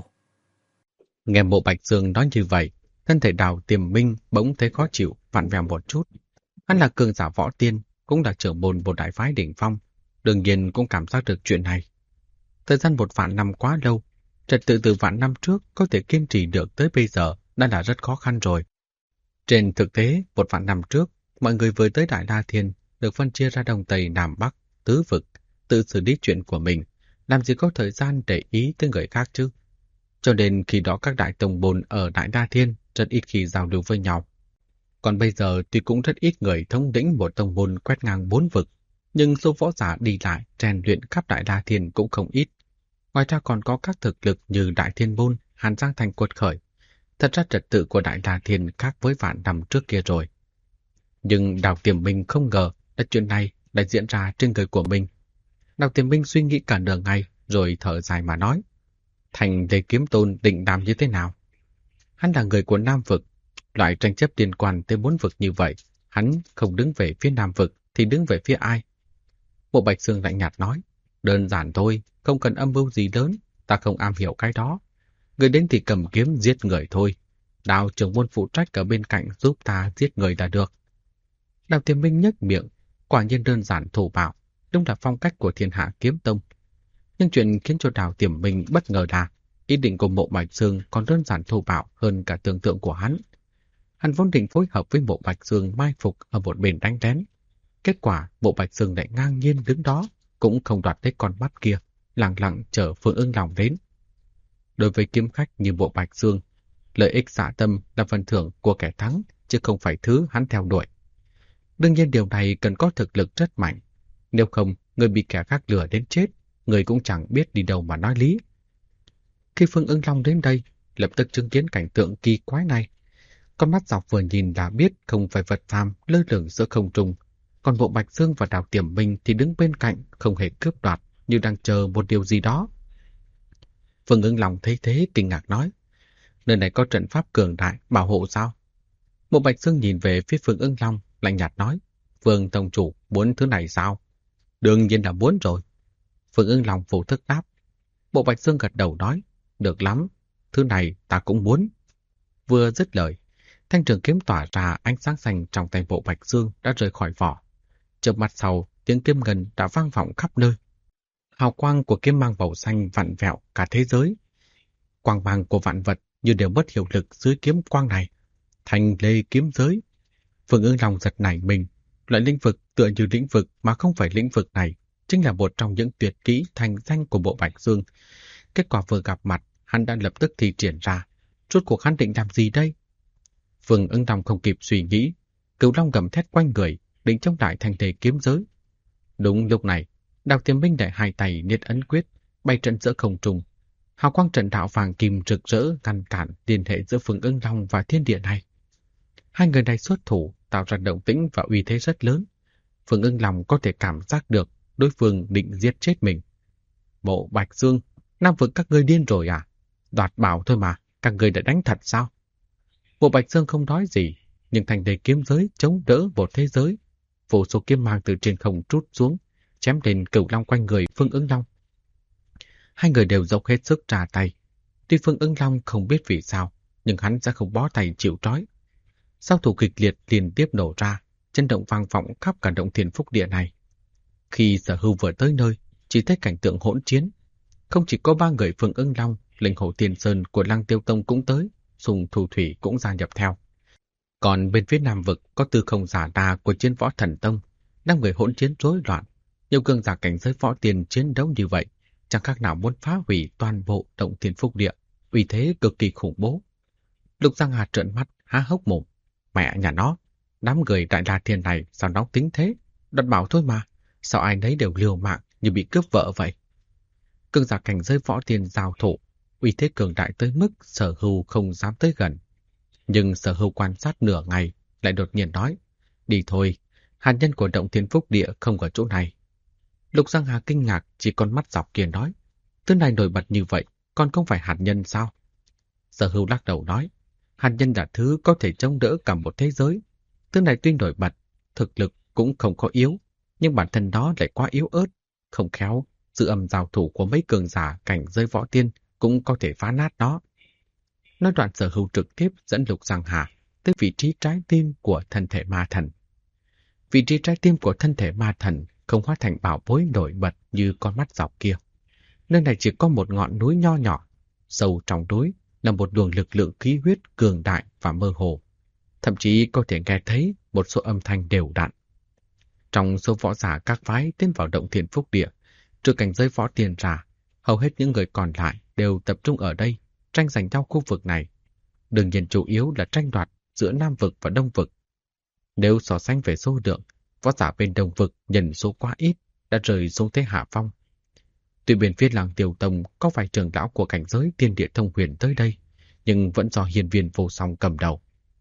Nghe Bộ Bạch Dương nói như vậy, thân thể Đào Tiềm Minh bỗng thấy khó chịu, vặn vẹo một chút. Hắn là cường giả võ tiên, cũng là trưởng môn một đại phái đỉnh phong, đương nhiên cũng cảm giác được chuyện này. Thời gian 1 vạn năm quá lâu, trật tự từ vạn năm trước có thể kiên trì được tới bây giờ đã là rất khó khăn rồi. Trên thực tế, 1 vạn năm trước, mọi người vừa tới Đại La Thiên được phân chia ra Đông Tây Nam Bắc, tứ vực, tự xử lý chuyện của mình, làm gì có thời gian để ý tới người khác chứ. Cho nên khi đó các đại tông môn ở Đại Đa Thiên rất ít khi giao lưu với nhau. Còn bây giờ thì cũng rất ít người thống lĩnh một tông môn quét ngang 4 vực, nhưng số võ giả đi lại, rèn luyện khắp Đại Đa Thiên cũng không ít. Ngoài ra còn có các thực lực như Đại Thiên Môn, Hàn Giang Thành quật khởi. Thật ra trật tự của Đại Đa Thiên khác với vạn năm trước kia rồi. Nhưng Đào Tiềm Minh không ngờ là chuyện này lại diễn ra trên người của mình. Đào Tiềm Minh suy nghĩ cả nửa ngày rồi thở dài mà nói. Thành Lê Kiếm Tôn định làm như thế nào? Hắn là người của Nam vực, loại tranh chấp liên quan tới 4 vực như vậy, hắn không đứng về phía Nam vực thì đứng về phía ai? Mộ Bạch Sương lạnh nhạt nói, đơn giản thôi, không cần âm mưu gì lớn, ta không am hiểu cái đó. Người đến thì cầm kiếm giết người thôi. Đào trưởng môn phụ trách ở bên cạnh giúp ta giết người là được. Đào Tiềm Minh nhếch miệng, quả nhiên đơn giản thô bạo, đúng là phong cách của Thiên Hạ Kiếm Tông. Nhưng chuyện khiến cho Đào Tiềm Minh bất ngờ là ý định của Mộ Bạch Sương còn đơn giản thô bạo hơn cả tưởng tượng của hắn. Hắn vốn định phối hợp với Mộ Bạch Sương mai phục ở một bên đánh lén. Kết quả Mộ Bạch Sương lại ngang nhiên đứng đó, cũng không đoạt lấy con mắt kia, lặng lặng chờ Phương Ưng Lòng đến. Đối với kiếm khách như Mộ Bạch Sương, lợi ích xả tâm là phần thưởng của kẻ thắng, chứ không phải thứ hắn theo đuổi. Đương nhiên điều này cần có thực lực rất mạnh. Nếu không, người bị kẻ khác lừa đến chết, người cũng chẳng biết đi đâu mà nói lý. Khi Phương Ưng Long đến đây, lập tức chứng kiến cảnh tượng kỳ quái này. Con mắt dọc vừa nhìn đã biết không phải vật phàm lơ lửng giữa không trung, còn Mộ Bạch Sương và Đào Tiềm Minh thì đứng bên cạnh không hề cướp đoạt, như đang chờ một điều gì đó. Phương Ưng Long thấy thế kinh ngạc nói, nơi này có trận pháp cường đại bảo hộ sao? Mộ Bạch Sương nhìn về phía Phương Ưng Long, lạnh nhạt nói, Phương tông chủ muốn thứ này sao? Đương nhiên là muốn rồi. Phương Ưng Long vô thức đáp. Mộ Bạch Sương gật đầu nói, được lắm, thứ này ta cũng muốn. Vừa dứt lời, thanh trường kiếm tỏa ra ánh sáng xanh trong tay Mộ Bạch Sương đã rời khỏi vỏ. Chớp mắt sau, tiếng kiếm ngân đã vang vọng khắp nơi. Hào quang của kiếm mang màu xanh vặn vẹo cả thế giới. Quang mang của vạn vật như đều mất hiệu lực dưới kiếm quang này. Thành lê kiếm giới. Phương Ưng Long giật nảy mình. Loại lĩnh vực tựa như lĩnh vực mà không phải lĩnh vực này chính là một trong những tuyệt kỹ thành danh của Mộ Bạch Sương. Kết quả vừa gặp mặt, hắn đã lập tức thi triển ra. Rốt cuộc hắn định làm gì đây? Phương Ưng Long không kịp suy nghĩ, Cửu Long gầm thét quanh người, định chống lại thành thể kiếm giới. Đúng lúc này, Đào Tiềm Minh để hai tay niết ấn quyết, bay trận giữa không trung. Hào quang trận đạo vàng kim rực rỡ ngăn cản liên hệ giữa Phương Ưng Long và thiên địa này. Hai người này xuất thủ tạo ra động tĩnh và uy thế rất lớn. Phương Ưng Long có thể cảm giác được đối phương định giết chết mình. Mộ Bạch Sương, Nam vực các ngươi điên rồi à? Đoạt bảo thôi mà, các ngươi đã đánh thật sao? Mộ Bạch Sương không nói gì, nhưng thành đầy kiếm giới chống đỡ một thế giới. Vô số kiếm mang từ trên không trút xuống, chém lên Cửu Long quanh người Phương Ưng Long. Hai người đều dốc hết sức trả tay. Tuy Phương Ưng Long không biết vì sao, nhưng hắn sẽ không bó tay chịu trói. Giao thủ kịch liệt liên tiếp nổ ra, chấn động vang vọng khắp cả động Thiên Phúc Địa này. Khi Sở Hưu vừa tới nơi, chỉ thấy cảnh tượng hỗn chiến. Không chỉ có ba người Phương Ưng Long, Linh Hổ Tiền Sơn của Lăng Tiêu Tông cũng tới, Sùng Thù Thủy cũng gia nhập theo. Còn bên phía Nam vực có Tư Không Giả Đà của Chiến Võ Thần Tông, đang người hỗn chiến rối loạn. Nhiều cường giả cảnh giới võ tiền chiến đấu như vậy, chẳng khác nào muốn phá hủy toàn bộ động Thiên Phúc Địa, uy thế cực kỳ khủng bố. Lục Giang Hà trợn mắt, há hốc mồm. Mẹ nhà nó, đám người Đại Đa Thiên này sao nóng tính thế? Đoạt bảo thôi mà, sao ai nấy đều liều mạng như bị cướp vợ vậy? Cường giả cảnh giới võ tiền giao thủ, uy thế cường đại tới mức Sở Hưu không dám tới gần. Nhưng Sở Hưu quan sát nửa ngày, lại đột nhiên nói, đi thôi, hạt nhân của động Thiên Phúc Địa không ở chỗ này. Lục Giang Hà kinh ngạc, chỉ con mắt dọc kia nói, thứ này nổi bật như vậy, còn không phải hạt nhân sao? Sở Hưu lắc đầu nói, hạt nhân là thứ có thể chống đỡ cả một thế giới. Thứ này tuy nổi bật, thực lực cũng không có yếu, nhưng bản thân nó lại quá yếu ớt, không khéo. Sự âm giao thủ của mấy cường giả cảnh giới võ tiên cũng có thể phá nát nó. Nói đoạn Sở Hưu trực tiếp dẫn Lục Giang Hà tới vị trí trái tim của thân thể ma thần. Vị trí trái tim của thân thể ma thần không hóa thành bảo bối nổi bật như con mắt dọc kia. Nơi này chỉ có một ngọn núi nho nhỏ, sâu trong núi là một luồng lực lượng khí huyết cường đại và mơ hồ. Thậm chí có thể nghe thấy một số âm thanh đều đặn. Trong số võ giả các phái tiến vào động Thiên Phúc Địa, trừ cảnh giới võ tiên ra, hầu hết những người còn lại đều tập trung ở đây, tranh giành nhau khu vực này. Đương nhiên chủ yếu là tranh đoạt giữa Nam vực và Đông vực. Nếu so sánh về số lượng, võ giả bên Đông vực nhân số quá ít, đã rơi xuống thế hạ phong. Tuy bên phía làng Tiểu Tông có vài trưởng lão của cảnh giới Tiên Địa Thông Huyền tới đây, nhưng vẫn do hiền viên vô song cầm đầu.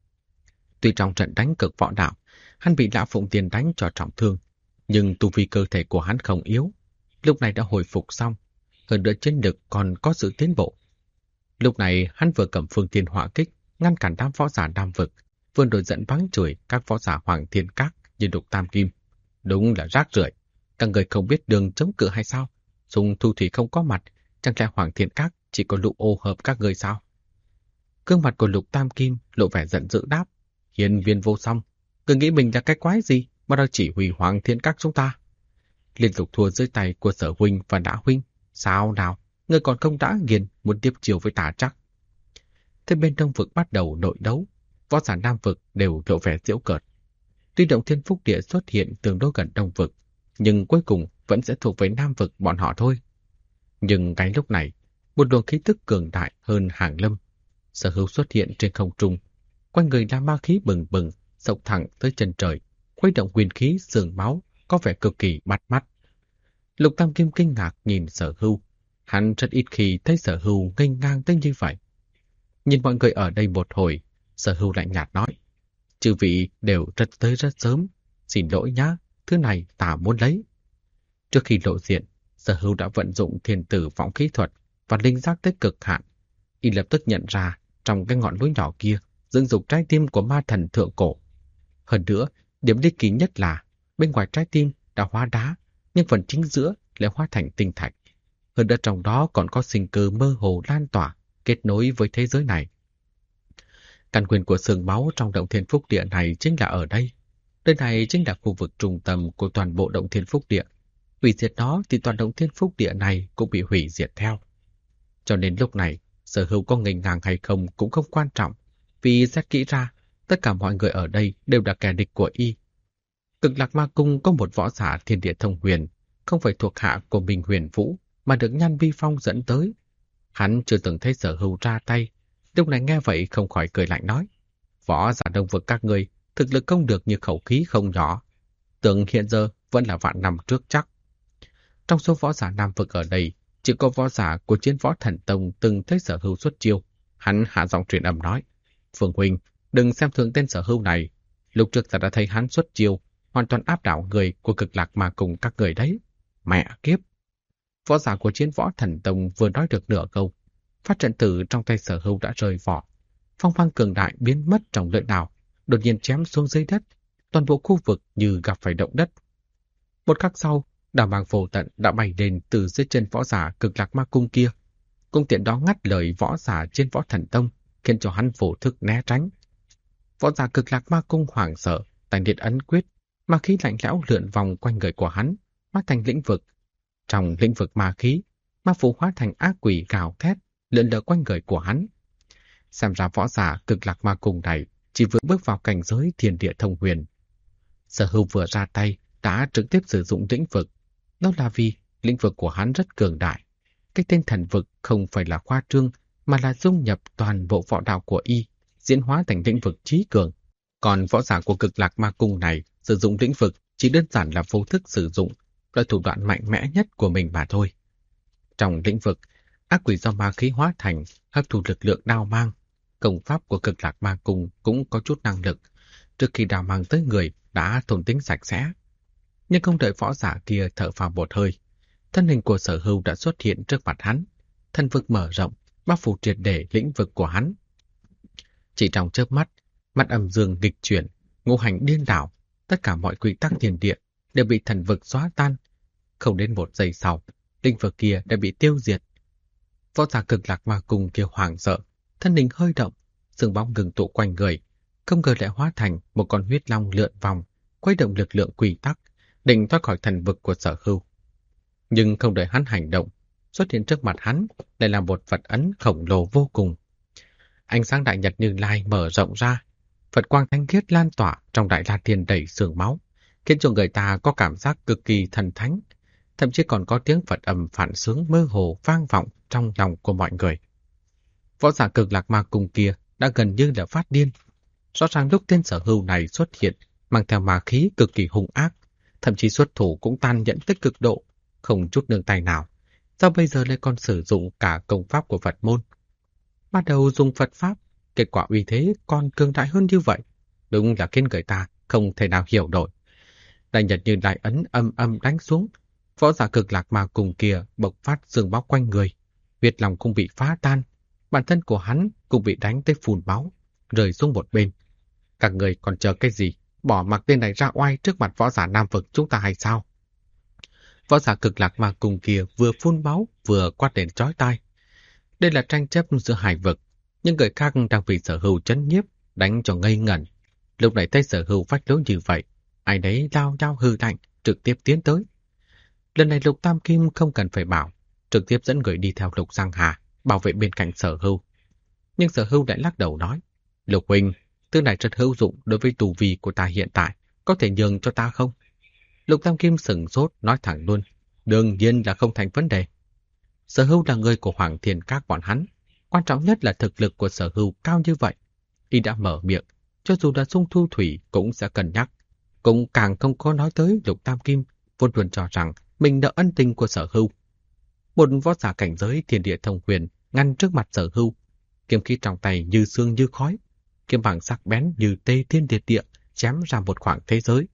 Tuy trong trận đánh cực võ đạo, hắn bị Lã Phụng Tiên đánh cho trọng thương, nhưng tu vi cơ thể của hắn không yếu, lúc này đã hồi phục xong, hơn nữa chiến lực còn có sự tiến bộ. Lúc này hắn vừa cầm phương tiên hỏa kích, ngăn cản đám võ giả Nam vực, vừa nổi giận mắng chửi các võ giả Hoàng Thiên Các như Lục Tam Kim. Đúng là rác rưởi, các người không biết đường chống cự hay sao? Dùng Thu Thủy không có mặt, chẳng lẽ Hoàng Thiên Các chỉ có Lục ô hợp các người sao? Gương mặt của Lục Tam Kim lộ vẻ giận dữ đáp: Hiền viên vô song, người nghĩ mình là cái quái gì mà đòi chỉ huy Hoàng Thiên Các chúng ta? Liên tục thua dưới tay của Sở huynh và Đã huynh, sao nào? Người còn không đã nghiền muốn tiếp chiều với ta chắc? Thế bên Đông vực bắt đầu nội đấu, võ giả Nam vực đều lộ vẻ giễu cợt. Tuy động Thiên Phúc Địa xuất hiện tương đối gần Đông vực, nhưng cuối cùng vẫn sẽ thuộc về Nam vực bọn họ thôi. Nhưng cái lúc này, một luồng khí tức cường đại hơn Hàng Lâm, Sở Hữu xuất hiện trên không trung, quanh người là ma khí bừng bừng, sộc thẳng tới chân trời, khuấy động nguyên khí sương máu, có vẻ cực kỳ bắt mắt. Lục Tam Kim kinh ngạc nhìn Sở Hữu, hắn rất ít khi thấy Sở Hữu nghênh ngang tới như vậy. Nhìn mọi người ở đây một hồi, Sở Hữu lạnh nhạt nói: chư vị đều tới rất sớm, xin lỗi nhá, thứ này ta muốn lấy. Trước khi lộ diện, Sở Hữu đã vận dụng thiên tử võng khí thuật và linh giác tới cực hạn. Y lập tức nhận ra trong cái ngọn núi nhỏ kia dựng dục trái tim của ma thần thượng cổ. Hơn nữa, điểm ly kỳ nhất là bên ngoài trái tim đã hóa đá, nhưng phần chính giữa lại hóa thành tinh thạch. Hơn nữa trong đó còn có sinh cơ mơ hồ lan tỏa, kết nối với thế giới này. Căn nguyên của xương máu trong động Thiên Phúc Địa này chính là ở đây. Nơi này chính là khu vực trung tâm của toàn bộ động Thiên Phúc Địa. Hủy diệt nó thì toàn động Thiên Phúc Địa này cũng bị hủy diệt theo. Cho nên lúc này, Sở Hữu có nghênh ngang hay không cũng không quan trọng, vì xét kỹ ra, tất cả mọi người ở đây đều là kẻ địch của y. Cực Lạc Ma Cung có một võ giả Thiên Địa Thông Huyền, không phải thuộc hạ của Minh Huyền Vũ, mà được Nhan Vi Phong dẫn tới. Hắn chưa từng thấy Sở Hữu ra tay, lúc này nghe vậy không khỏi cười lạnh nói: võ giả Đông vực các ngươi thực lực không được như khẩu khí không nhỏ, tưởng hiện giờ vẫn là vạn năm trước chắc. Trong số võ giả Nam vực ở đây, chỉ có võ giả của Chiến Võ Thần Tông từng thấy Sở Hữu xuất chiêu. Hắn hạ giọng truyền âm nói: Phương huynh, đừng xem thường tên Sở Hữu này. Lúc trước ta đã thấy hắn xuất chiêu, hoàn toàn áp đảo người của Cực Lạc Ma Cung các người đấy. Mẹ kiếp! Võ giả của Chiến Võ Thần Tông vừa nói được nửa câu, phát trận tử trong tay Sở Hữu đã rời vỏ. Phong mang cường đại biến mất trong lợi đảo, đột nhiên chém xuống dưới đất, toàn bộ khu vực như gặp phải động đất. Một khắc sau, đào mang vô tận đã bay lên từ dưới chân võ giả Cực Lạc Ma Cung kia, cung tiện đó ngắt lời võ giả Chiến Võ Thần Tông, khiến cho hắn vô thức né tránh. Võ giả Cực Lạc Ma Cung hoảng sợ, tay điện ấn quyết, ma khí lạnh lẽo lượn vòng quanh người của hắn, hóa thành lĩnh vực. Trong lĩnh vực ma khí, ma phù hóa thành ác quỷ gào thét, lượn lờ quanh người của hắn. Xem ra võ giả Cực Lạc Ma Cung này chỉ vừa bước vào cảnh giới Thiên Địa Thông Huyền. Sở Hữu vừa ra tay đã trực tiếp sử dụng lĩnh vực. Đó là vì lĩnh vực của hắn rất cường đại. Cái tên thần vực không phải là khoa trương, mà là dung nhập toàn bộ võ đạo của y, diễn hóa thành lĩnh vực trí cường. Còn võ giả của Cực Lạc Ma Cung này sử dụng lĩnh vực chỉ đơn giản là vô thức sử dụng, là thủ đoạn mạnh mẽ nhất của mình mà thôi. Trong lĩnh vực, ác quỷ do ma khí hóa thành hấp thụ lực lượng đao mang. Công pháp của Cực Lạc Ma Cung cũng có chút năng lực, trước khi đao mang tới người đã thôn tính sạch sẽ. Nhưng không đợi võ giả kia thở phào một hơi, thân hình của Sở Hữu đã xuất hiện trước mặt hắn, thân vực mở rộng, bao phủ triệt để lĩnh vực của hắn. Chỉ trong chớp mắt, mắt âm dương nghịch chuyển, ngũ hành điên đảo, tất cả mọi quy tắc thiên địa đều bị thần vực xóa tan. Không đến một giây sau, lĩnh vực kia đã bị tiêu diệt. Võ giả Cực Lạc Ma Cung kia hoảng sợ, thân hình hơi động, sương bóng ngừng tụ quanh người, không ngờ lại hóa thành một con huyết long lượn vòng, quấy động lực lượng quy tắc, định thoát khỏi thần vực của Sở Hữu. Nhưng không đợi hắn hành động, xuất hiện trước mặt hắn lại là một Phật ấn khổng lồ vô cùng. Ánh sáng đại nhật Như Lai mở rộng ra, Phật quang thanh khiết lan tỏa trong Đại La Thiên đầy sương máu, khiến cho người ta có cảm giác cực kỳ thần thánh, thậm chí còn có tiếng Phật âm phản sướng mơ hồ vang vọng trong lòng của mọi người. Võ giả Cực Lạc Ma Cung kia đã gần như là phát điên. Rõ ràng lúc tên Sở Hưu này xuất hiện, mang theo ma khí cực kỳ hung ác, thậm chí xuất thủ cũng tàn nhẫn tới cực độ, không chút nương tay nào. Sao bây giờ lại còn sử dụng cả công pháp của Phật môn? Bắt đầu dùng Phật pháp, kết quả uy thế còn cường đại hơn như vậy. Đúng là khiến người ta không thể nào hiểu nổi. Đại nhật như đại ấn âm âm đánh xuống, võ giả Cực Lạc Ma Cung kia bộc phát sương máu quanh người, huyết lòng cũng bị phá tan, bản thân của hắn cũng bị đánh tới phun máu, rơi xuống một bên. Các người còn chờ cái gì? Bỏ mặc tên này ra oai trước mặt võ giả Nam vực chúng ta hay sao? Võ giả Cực Lạc Ma Cung kia vừa phun máu vừa quát lên chói tai. Đây là tranh chấp giữa hai vực, nhưng người khác đang vì Sở Hưu chấn nhiếp, đánh cho ngây ngẩn. Lúc này thấy Sở Hưu phách lối như vậy, ai đấy lao nhau hư lạnh, trực tiếp tiến tới. Lần này Lục Tam Kim không cần phải bảo, trực tiếp dẫn người đi theo Lục Giang Hà, bảo vệ bên cạnh Sở Hưu. Nhưng Sở Hưu lại lắc đầu nói, Lục huynh, thứ này rất hữu dụng đối với tu vi của ta hiện tại, có thể nhường cho ta không? Lục Tam Kim sửng sốt nói thẳng luôn, đương nhiên là không thành vấn đề. Sở Hưu là người của Hoàng Thiên Các bọn hắn, quan trọng nhất là thực lực của Sở Hưu cao như vậy. Y đã mở miệng, cho dù là Sung Thu Thủy cũng sẽ cân nhắc, cũng càng không có nói tới Lục Tam Kim, vốn luôn cho rằng mình nợ ân tình của Sở Hưu. Một võ giả cảnh giới thiên địa thông huyền ngăn trước mặt Sở Hưu, kiếm khí trong tay như sương như khói, kiếm bằng sắc bén như tê thiên liệt địa chém ra một khoảng thế giới.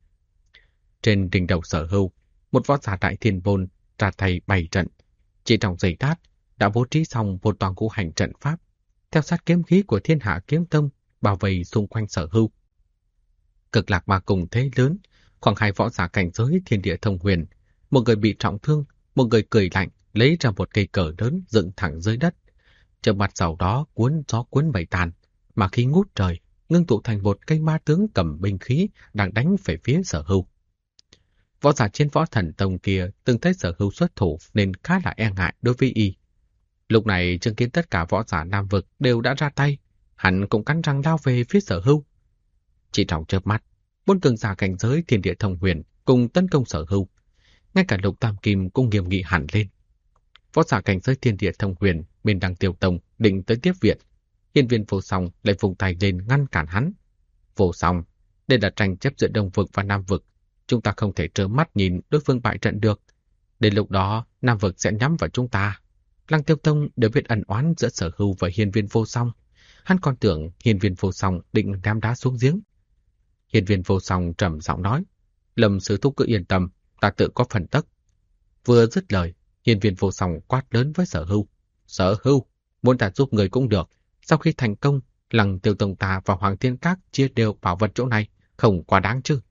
Trên đỉnh đầu Sở Hưu, một võ giả đại thiên bôn ra tay bày trận, chỉ trong giây lát đã bố trí xong một toàn ngũ hành trận pháp, theo sát kiếm khí của Thiên Hạ Kiếm Tông bao vây xung quanh Sở Hưu. Cực Lạc Ma Cung thế lớn, khoảng hai võ giả cảnh giới thiên địa thông huyền, một người bị trọng thương, một người cười lạnh lấy ra một cây cờ lớn dựng thẳng dưới đất. Trước mặt sau đó cuốn gió cuốn bầy tàn, mà khí ngút trời, ngưng tụ thành một cây ma tướng cầm binh khí đang đánh về phía Sở Hưu. Võ giả trên Võ Thần Tông kia từng thấy Sở Hưu xuất thủ nên khá là e ngại đối với y. Lúc này chứng kiến tất cả võ giả Nam vực đều đã ra tay, hắn cũng cắn răng lao về phía Sở Hưu. Chỉ trong chớp mắt, bốn cường giả cảnh giới thiên địa thông huyền cùng tấn công Sở Hưu. Ngay cả Lục Tam Kim cũng nghiêm nghị hẳn lên. Võ giả cảnh giới thiên địa thông huyền bên Đăng Tiêu Tông định tới tiếp viện, Hiên Viên Vô Song lại vùng tay lên ngăn cản hắn. Vô Song, đây là tranh chấp giữa Đông vực và Nam vực, chúng ta không thể trơ mắt nhìn đối phương bại trận được. Đến lúc đó, Nam vực sẽ nhắm vào chúng ta. Lăng Tiêu Tông đều biết ân oán giữa Sở Hưu và Hiên Viên Vô Song. Hắn còn tưởng Hiên Viên Vô Song định ném đá xuống giếng. Hiên Viên Vô Song trầm giọng nói, Lâm sư thúc cứ yên tâm, ta tự có phần tất. Vừa dứt lời, Hiên Viên Vô Song quát lớn với Sở Hưu. Sở Hưu, muốn ta giúp người cũng được. Sau khi thành công, Lăng Tiêu Tông ta và Hoàng Thiên Các chia đều bảo vật chỗ này, không quá đáng chứ.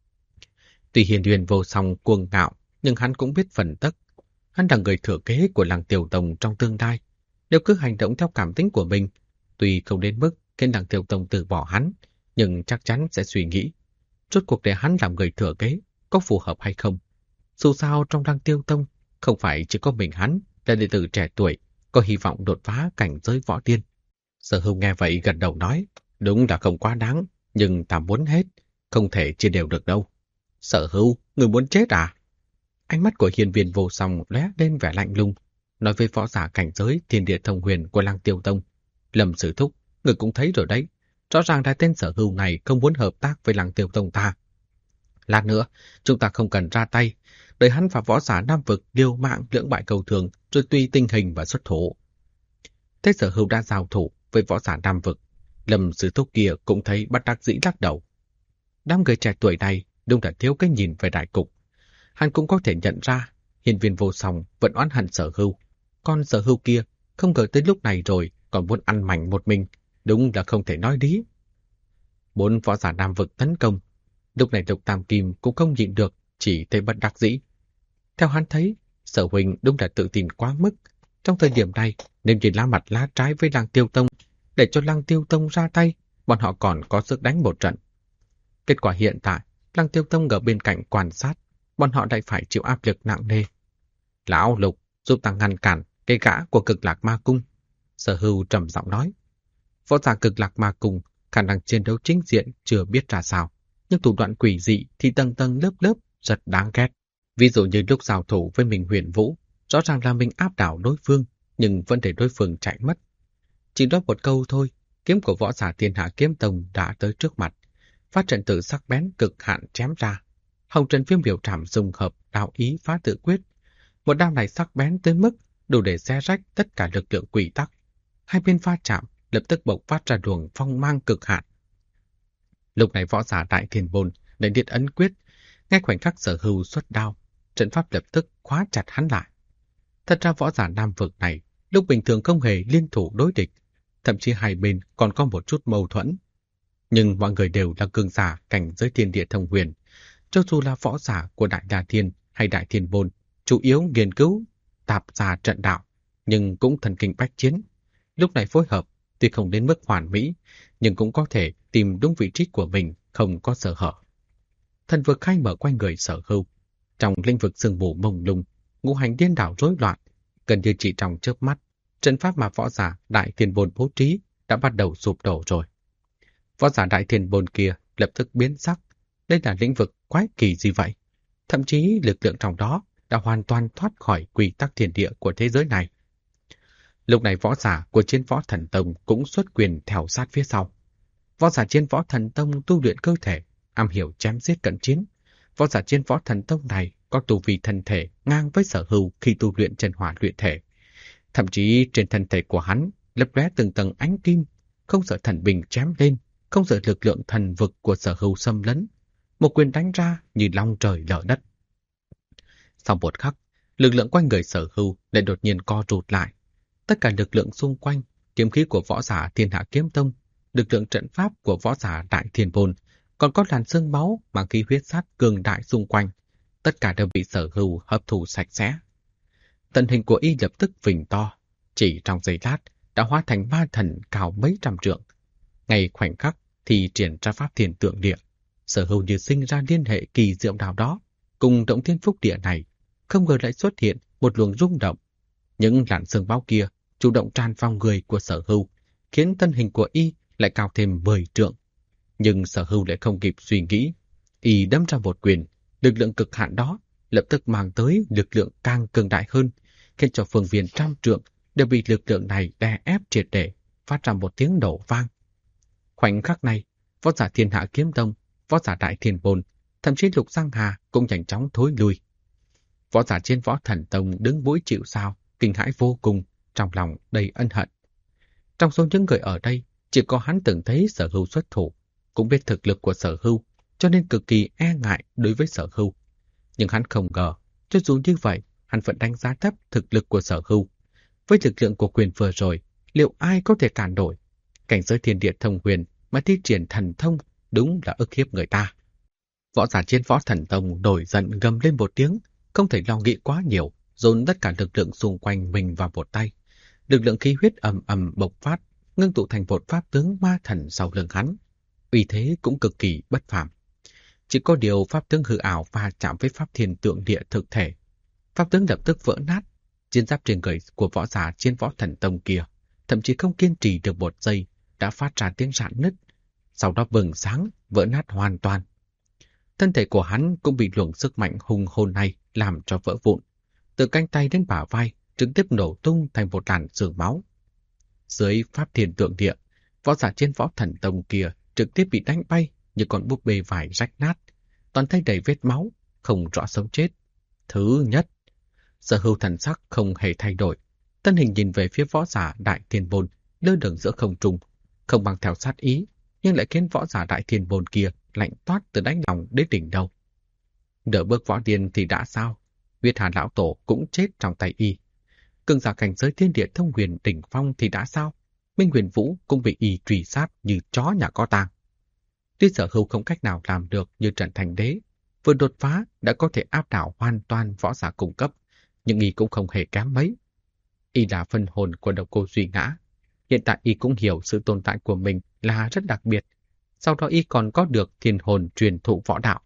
Tuy Hiên Viên Vô Song cuồng ngạo, nhưng hắn cũng biết phần tất. Hắn là người thừa kế của Lăng Tiêu Tông trong tương lai. Nếu cứ hành động theo cảm tính của mình, tuy không đến mức khiến Lăng Tiêu Tông từ bỏ hắn, nhưng chắc chắn sẽ suy nghĩ, rốt cuộc để hắn làm người thừa kế có phù hợp hay không. Dù sao trong Lăng Tiêu Tông, không phải chỉ có mình hắn là đệ tử trẻ tuổi, có hy vọng đột phá cảnh giới võ tiên. Sở Hưu nghe vậy gật đầu nói, đúng là không quá đáng, nhưng ta muốn hết, không thể chia đều được đâu. Sở Hưu, người muốn chết à? Ánh mắt của Hiên Viên Vô Song lóe lên vẻ lạnh lùng, nói với võ giả cảnh giới thiên địa thông huyền của Lăng Tiêu Tông. Lâm sư thúc, người cũng thấy rồi đấy, rõ ràng là tên Sở Hưu này không muốn hợp tác với Lăng Tiêu Tông ta. Lát nữa, chúng ta không cần ra tay, đợi hắn và võ giả Nam vực liều mạng lưỡng bại cầu thường, rồi tùy tình hình và xuất thủ. Thế Sở Hưu đã giao thủ với võ giả Nam vực, Lâm sư thúc kia cũng thấy bất đắc dĩ lắc đầu. Đám người trẻ tuổi này đúng là thiếu cái nhìn về đại cục. Hắn cũng có thể nhận ra Hiên Viên Vô Song vẫn oán hận Sở Hưu, còn Sở Hưu kia không ngờ tới lúc này rồi còn muốn ăn mảnh một mình, đúng là không thể nói lý. Bốn võ giả Nam vực tấn công, lúc này Lục Tam Kim cũng không nhịn được, chỉ thấy bất đắc dĩ. Theo hắn thấy, Sở huynh đúng là tự tin quá mức. Trong thời điểm này, nên chỉ lá mặt lá trái với Lăng Tiêu Tông, để cho Lăng Tiêu Tông ra tay, bọn họ còn có sức đánh một trận. Kết quả hiện tại, Lăng Tiêu Tông ở bên cạnh quan sát, bọn họ lại phải chịu áp lực nặng nề. Lão Lục, giúp ta ngăn cản cái gã của Cực Lạc Ma Cung. Sở Hưu trầm giọng nói. Võ giả Cực Lạc Ma Cung khả năng chiến đấu chính diện chưa biết ra sao, nhưng thủ đoạn quỷ dị thì tầng tầng lớp lớp rất đáng ghét. Ví dụ như lúc giao thủ với Minh Huyền Vũ, rõ ràng là mình áp đảo đối phương, nhưng vẫn để đối phương chạy mất. Chỉ nói một câu thôi, kiếm của võ giả Thiên Hạ Kiếm Tông đã tới trước mặt, phát trận tự sắc bén cực hạn chém ra. Hồng Trần Viêm biểu trảm dùng hợp đạo ý phá tự quyết. Một đao này sắc bén tới mức đủ để xé rách tất cả lực lượng quỷ tắc. Hai bên va chạm, lập tức bộc phát ra luồng phong mang cực hạn. Lúc này võ giả Đại Thiên Bồn để điện ấn quyết, ngay khoảnh khắc Sở Hưu xuất đao, trận pháp lập tức khóa chặt hắn lại. Thật ra võ giả Nam vực này lúc bình thường không hề liên thủ đối địch, thậm chí hai bên còn có một chút mâu thuẫn. Nhưng mọi người đều là cường giả cảnh giới thiên địa thông huyền, cho dù là võ giả của Đại Đà Thiên hay Đại Thiên Bồn, chủ yếu nghiên cứu tạp gia trận đạo, nhưng cũng thần kinh bách chiến. Lúc này phối hợp tuy không đến mức hoàn mỹ, nhưng cũng có thể tìm đúng vị trí của mình, không có sơ hở. Thần vực khai mở quanh người Sở Hưu, trong lĩnh vực sương mù mông lung, ngũ hành điên đảo rối loạn, gần như chỉ trong chớp mắt, trận pháp mà võ giả Đại Thiên Bồn bố trí đã bắt đầu sụp đổ rồi. Võ giả Đại Thiên Bồn kia lập tức biến sắc, đây là lĩnh vực quái kỳ gì vậy? Thậm chí lực lượng trong đó đã hoàn toàn thoát khỏi quy tắc thiên địa của thế giới này. Lúc này võ giả của Chiến Võ Thần Tông cũng xuất quyền theo sát phía sau. Võ giả Chiến Võ Thần Tông tu luyện cơ thể, am hiểu chém giết cận chiến. Võ giả Chiến Võ Thần Tông này có tu vi thân thể ngang với Sở Hưu khi tu luyện chân hỏa luyện thể. Thậm chí trên thân thể của hắn lấp lóe từng tầng ánh kim, không sợ thần bình chém lên, không sợ lực lượng thần vực của Sở Hưu xâm lấn. Một quyền đánh ra như long trời lở đất. Sau một khắc, lực lượng quanh người Sở Hưu lại đột nhiên co rụt lại. Tất cả lực lượng xung quanh, kiếm khí của võ giả Thiên Hạ Kiếm Tông, lực lượng trận pháp của võ giả Đại Thiên Bồn, còn có làn xương máu mang khí huyết sát cường đại xung quanh, tất cả đều bị Sở Hưu hấp thụ sạch sẽ. Thân hình của y lập tức phình to, chỉ trong giây lát đã hóa thành ma thần cao mấy trăm trượng. Ngay khoảnh khắc thì triển ra pháp thiên tượng địa, Sở Hưu như sinh ra liên hệ kỳ diệu nào đó, cùng động thiên phúc địa này, không ngờ lại xuất hiện một luồng rung động. Những làn xương máu kia chủ động tràn vào người của Sở Hưu, khiến thân hình của y lại cao thêm 10 trượng. Nhưng Sở Hưu lại không kịp suy nghĩ, y đâm ra một quyền, lực lượng cực hạn đó lập tức mang tới lực lượng càng cường đại hơn, khiến cho phương viên trăm trượng đều bị lực lượng này đè ép triệt để, phát ra một tiếng nổ vang. Khoảnh khắc này, võ giả Thiên Hạ Kiếm Tông, võ giả Đại Thiên Bồn, thậm chí Lục Giang Hà cũng nhanh chóng thối lui. Võ giả Chiến Võ Thần Tông đứng mũi chịu sào, kinh hãi vô cùng, trong lòng đầy ân hận. Trong số những người ở đây, chỉ có hắn từng thấy Sở Hưu xuất thủ, cũng biết thực lực của Sở Hưu, cho nên cực kỳ e ngại đối với Sở Hưu. Nhưng hắn không ngờ, cho dù như vậy, hắn vẫn đánh giá thấp thực lực của Sở Hưu. Với lực lượng của quyền vừa rồi, liệu ai có thể cản nổi? Cảnh giới thiên địa thông huyền mà thi triển thần thông đúng là ức hiếp người ta. Võ giả Chiến Võ Thần Tông nổi giận gầm lên một tiếng, không thể lo nghĩ quá nhiều, dồn tất cả lực lượng xung quanh mình vào một tay. Lực lượng khí huyết ầm ầm bộc phát, ngưng tụ thành một pháp tướng ma thần sau lưng hắn. Uy thế cũng cực kỳ bất phàm. Chỉ có điều pháp tướng hư ảo va chạm với pháp thiên tượng địa thực thể. Pháp tướng lập tức vỡ nát, chiến giáp trên người của võ giả Chiến Võ Thần Tông kia, thậm chí không kiên trì được một giây, đã phát ra tiếng rạn nứt, sau đó bừng sáng, vỡ nát hoàn toàn. Thân thể của hắn cũng bị luồng sức mạnh hùng hồn này làm cho vỡ vụn, từ cánh tay đến bả vai trực tiếp nổ tung thành một làn sương máu. Dưới pháp thiên tượng địa, võ giả Chiến Võ Thần Tông kia trực tiếp bị đánh bay như con búp bê vải rách nát, toàn thân đầy vết máu, không rõ sống chết. Thứ nhất, Sở Hưu thần sắc không hề thay đổi, thân hình nhìn về phía võ giả Đại Thiên Bồn lơ lửng giữa không trung, không mang theo sát ý, nhưng lại khiến võ giả Đại Thiên Bồn kia lạnh toát từ đáy lòng đến đỉnh đầu. Đỡ bước võ điên thì đã sao? Huyết Hà lão tổ cũng chết trong tay y. Cường giả cảnh giới thiên địa thông huyền đỉnh phong thì đã sao? Minh Huyền Vũ cũng bị y truy sát như chó nhà có tang. Tuy Sở Hưu không cách nào làm được như Trận Thành Đế, vừa đột phá đã có thể áp đảo hoàn toàn võ giả cung cấp, nhưng y cũng không hề kém mấy. Y là phân hồn của độc cô Duy Ngã. Hiện tại y cũng hiểu sự tồn tại của mình là rất đặc biệt. Sau đó y còn có được thiên hồn truyền thụ võ đạo.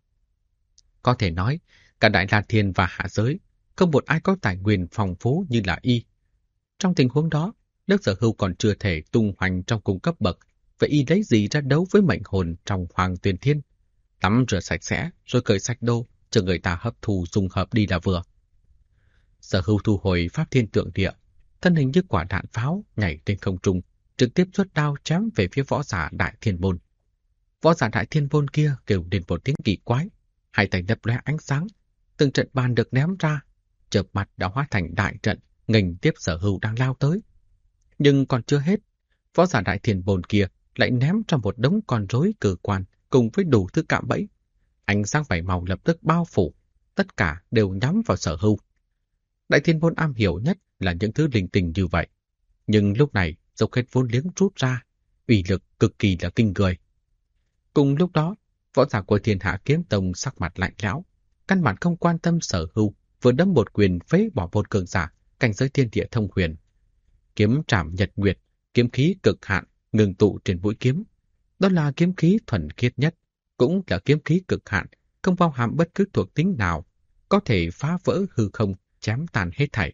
Có thể nói, cả Đại La Thiên và Hạ Giới, không một ai có tài nguyên phong phú như là y. Trong tình huống đó, nếu Sở Hưu còn chưa thể tung hoành trong cùng cấp bậc, vậy y lấy gì ra đấu với mệnh hồn trong Hoàng Tuyền Thiên? Tắm rửa sạch sẽ rồi cởi sạch đồ, chờ người ta hấp thu dung hợp đi là vừa. Sở Hưu thu hồi pháp thiên tượng địa, thân hình như quả đạn pháo nhảy lên không trung, trực tiếp xuất đao chém về phía võ giả Đại Thiên Môn. Võ giả Đại Thiên Môn kia kêu lên một tiếng kỳ quái, hai tay đập lóe ánh sáng, từng trận bàn được ném ra, chợp mắt đã hóa thành đại trận nghênh tiếp Sở Hưu đang lao tới. Nhưng còn chưa hết, võ giả Đại Thiên Môn kia lại ném ra một đống con rối cơ quan cùng với đủ thứ cạm bẫy. Ánh sáng bảy màu lập tức bao phủ, tất cả đều nhắm vào Sở Hưu. Đại Thiên Môn am hiểu nhất là những thứ linh tinh như vậy, nhưng lúc này dốc hết vốn liếng rút ra, uy lực cực kỳ là kinh người. Cùng lúc đó, võ giả của Thiên Hạ Kiếm Tông sắc mặt lạnh lẽo, căn bản không quan tâm Sở Hưu vừa đâm một quyền phế bỏ một cường giả cảnh giới thiên địa thông huyền. Kiếm trảm nhật nguyệt, kiếm khí cực hạn ngừng tụ trên mũi kiếm. Đó là kiếm khí thuần khiết nhất, cũng là kiếm khí cực hạn, không bao hàm bất cứ thuộc tính nào, có thể phá vỡ hư không, chém tàn hết thảy.